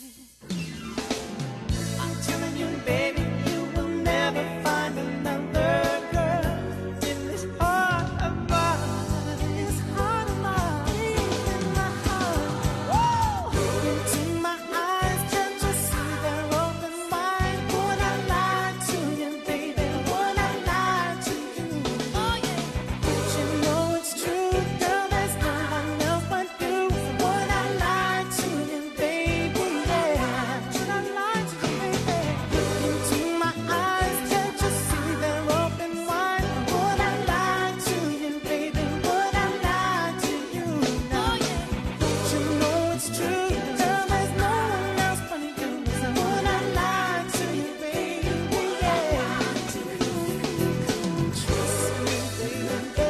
I'm telling you, baby, you will never find another girl in this heart of mine. This heart of mine, in my heart. Woo! Into my eyes, can't you see they're open wide? Would I lie to you, baby? Would I lie to you? Oh yeah. Don't you know it's true, girl? There's no one else but you. Would I lie to you, baby? Yeah. Should I lie to you, baby? Into my eyes, can't you see they're open wide? Would I lie to you, baby? Would I lie to you? Oh yeah. Don't you know it's true, girl? There's no one else but you. So would I lie to you, baby? Yeah. Trust me, baby.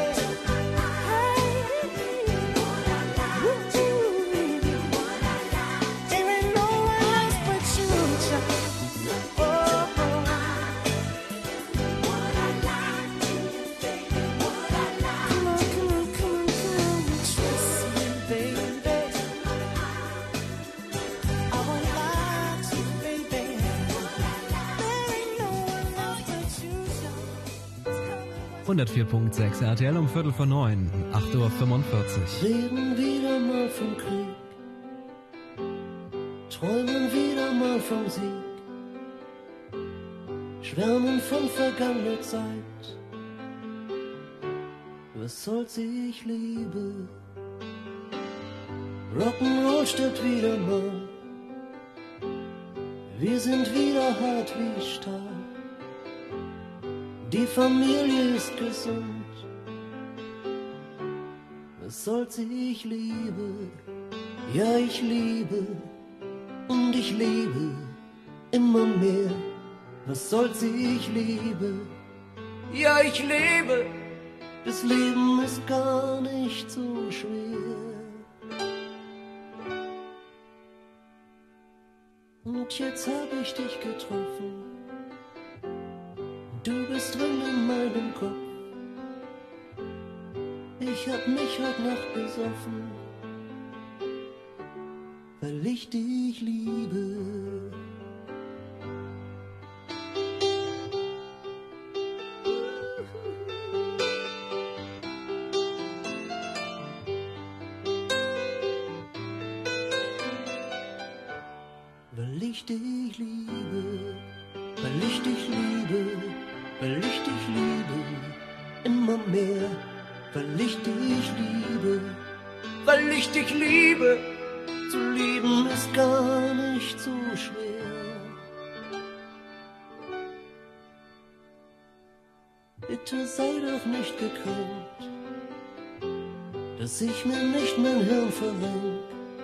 There ain't no one else but you, child. Come on, trust me, baby. I won't lie to you, baby. There ain't no one else but you, child. 104.6 RTL um 8:45, 8:45 Uhr. Reden wieder mal vom Krieg, träumen wieder mal vom Sieg, schwärmen von vergangener Zeit. Was soll's, ich liebe, Rock'n'Roll stirbt wieder mal, wir sind wieder hart wie Stahl, die Familie ist gesund. Was soll's, ich liebe, ja ich liebe und ich liebe immer mehr. Was soll's, ich liebe, ja ich liebe, das Leben ist gar nicht so schwer. Und jetzt hab ich dich getroffen, du bist drin in meinem Kopf. Ich hab mich heute Nacht besoffen, weil ich dich liebe. Weil ich dich liebe, weil ich dich liebe, weil ich dich liebe, immer mehr. Weil ich dich liebe, weil ich dich liebe, zu lieben ist gar nicht so schwer. Bitte sei doch nicht gekränkt, dass ich mir nicht mein Hirn verrenk.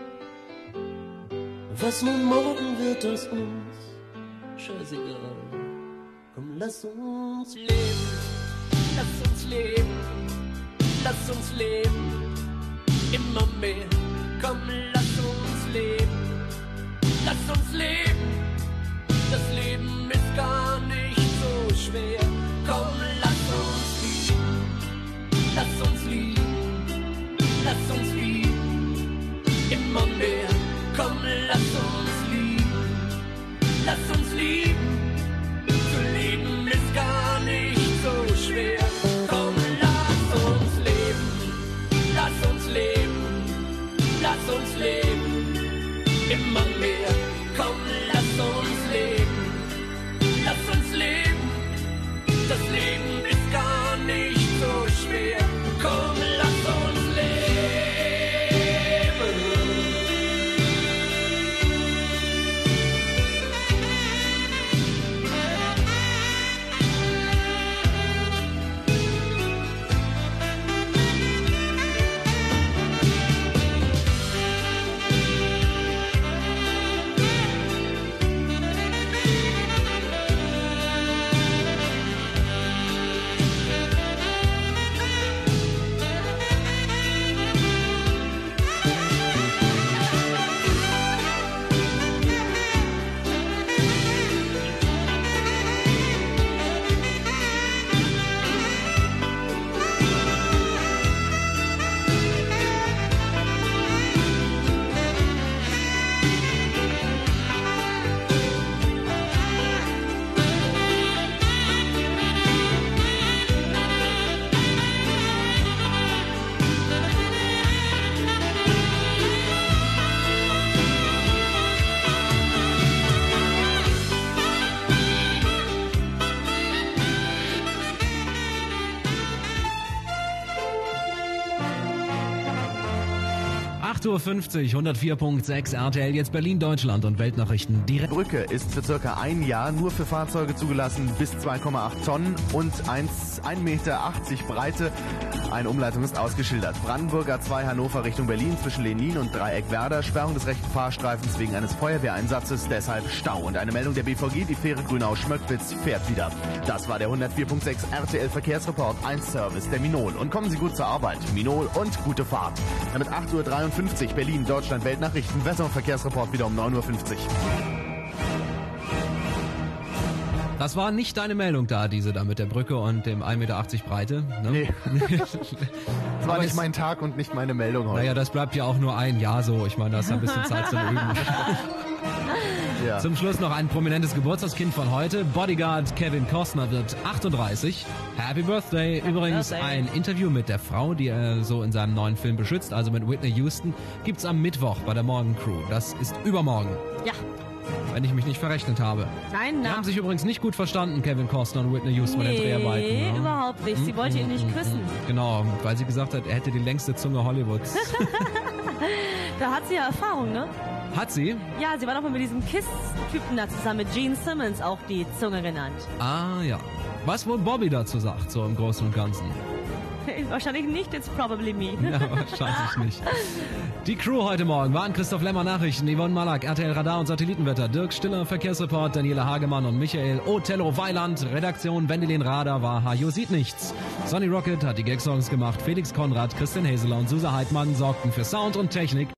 Was nun morgen wird aus uns, scheißegal. Komm, lass uns leben, lass uns leben. Lass uns leben, immer mehr. Komm, lass uns leben, lass uns leben. Das Leben ist gar nicht so schwer. Komm, lass uns lieben, lass uns lieben, lass uns lieben, immer mehr. Komm, lass uns lieben, lass uns lieben. Zu lieben ist gar nicht so schwer. Komm, lass uns leben, lass uns leben, immer mehr. Komm, lass uns leben, lass uns leben. Das Leben ist gar nicht so schwer. Komm, lass uns 8:50 Uhr, 104.6 RTL, jetzt Berlin, Deutschland und Weltnachrichten direkt. Brücke ist für circa ein Jahr nur für Fahrzeuge zugelassen bis 2,8 Tonnen und 1,80 Meter Breite. Eine Umleitung ist ausgeschildert. Brandenburger 2 Hannover Richtung Berlin zwischen Lenin und Dreieck Werder. Sperrung des rechten Fahrstreifens wegen eines Feuerwehreinsatzes, deshalb Stau. Und eine Meldung der BVG, die Fähre Grünau-Schmöckwitz fährt wieder. Das war der 104.6 RTL Verkehrsreport, ein Service der Minol. Und kommen Sie gut zur Arbeit. Minol und gute Fahrt. Damit 8:53 Uhr Berlin, Deutschland, Weltnachrichten, Wetter- und Verkehrsreport wieder um 9:50 Uhr. Das war nicht deine Meldung da, diese da mit der Brücke und dem 1,80 Meter Breite. Ne? Nee. Das war nicht mein Tag und nicht meine Meldung heute. Naja, das bleibt ja auch nur ein Jahr so. Ich meine, da ist ein bisschen Zeit zum Üben. Ja. Zum Schluss noch ein prominentes Geburtstagskind von heute. Bodyguard Kevin Costner wird 38. Happy Birthday. Übrigens ein Interview mit der Frau, die er so in seinem neuen Film beschützt, also mit Whitney Houston, gibt's am Mittwoch bei der Morgencrew. Das ist übermorgen. Ja. Wenn ich mich nicht verrechnet habe. Nein, Die haben sich übrigens nicht gut verstanden, Kevin Costner und Whitney Houston bei den Dreharbeiten. Nee, Ne? überhaupt nicht. Sie wollte ihn nicht küssen. Genau, weil sie gesagt hat, er hätte die längste Zunge Hollywoods. Da hat sie ja Erfahrung, ne? Hat sie? Ja, sie war doch mal mit diesem Kiss-Typen da zusammen, mit Gene Simmons, auch die Zunge genannt. Ah, ja. Was wohl Bobby dazu sagt, so im Großen und Ganzen? Wahrscheinlich nicht, it's probably me. Ja, wahrscheinlich nicht. Die Crew heute Morgen waren Christoph Lemmer Nachrichten, Yvonne Malak, RTL Radar und Satellitenwetter, Dirk Stiller Verkehrsreport, Daniela Hagemann und Michael Othello Weiland, Redaktion Wendelin Radar war Hajo sieht nichts. Sonny Rocket hat die Gag-Songs gemacht, Felix Konrad, Christian Heseler und Susa Heidmann sorgten für Sound und Technik.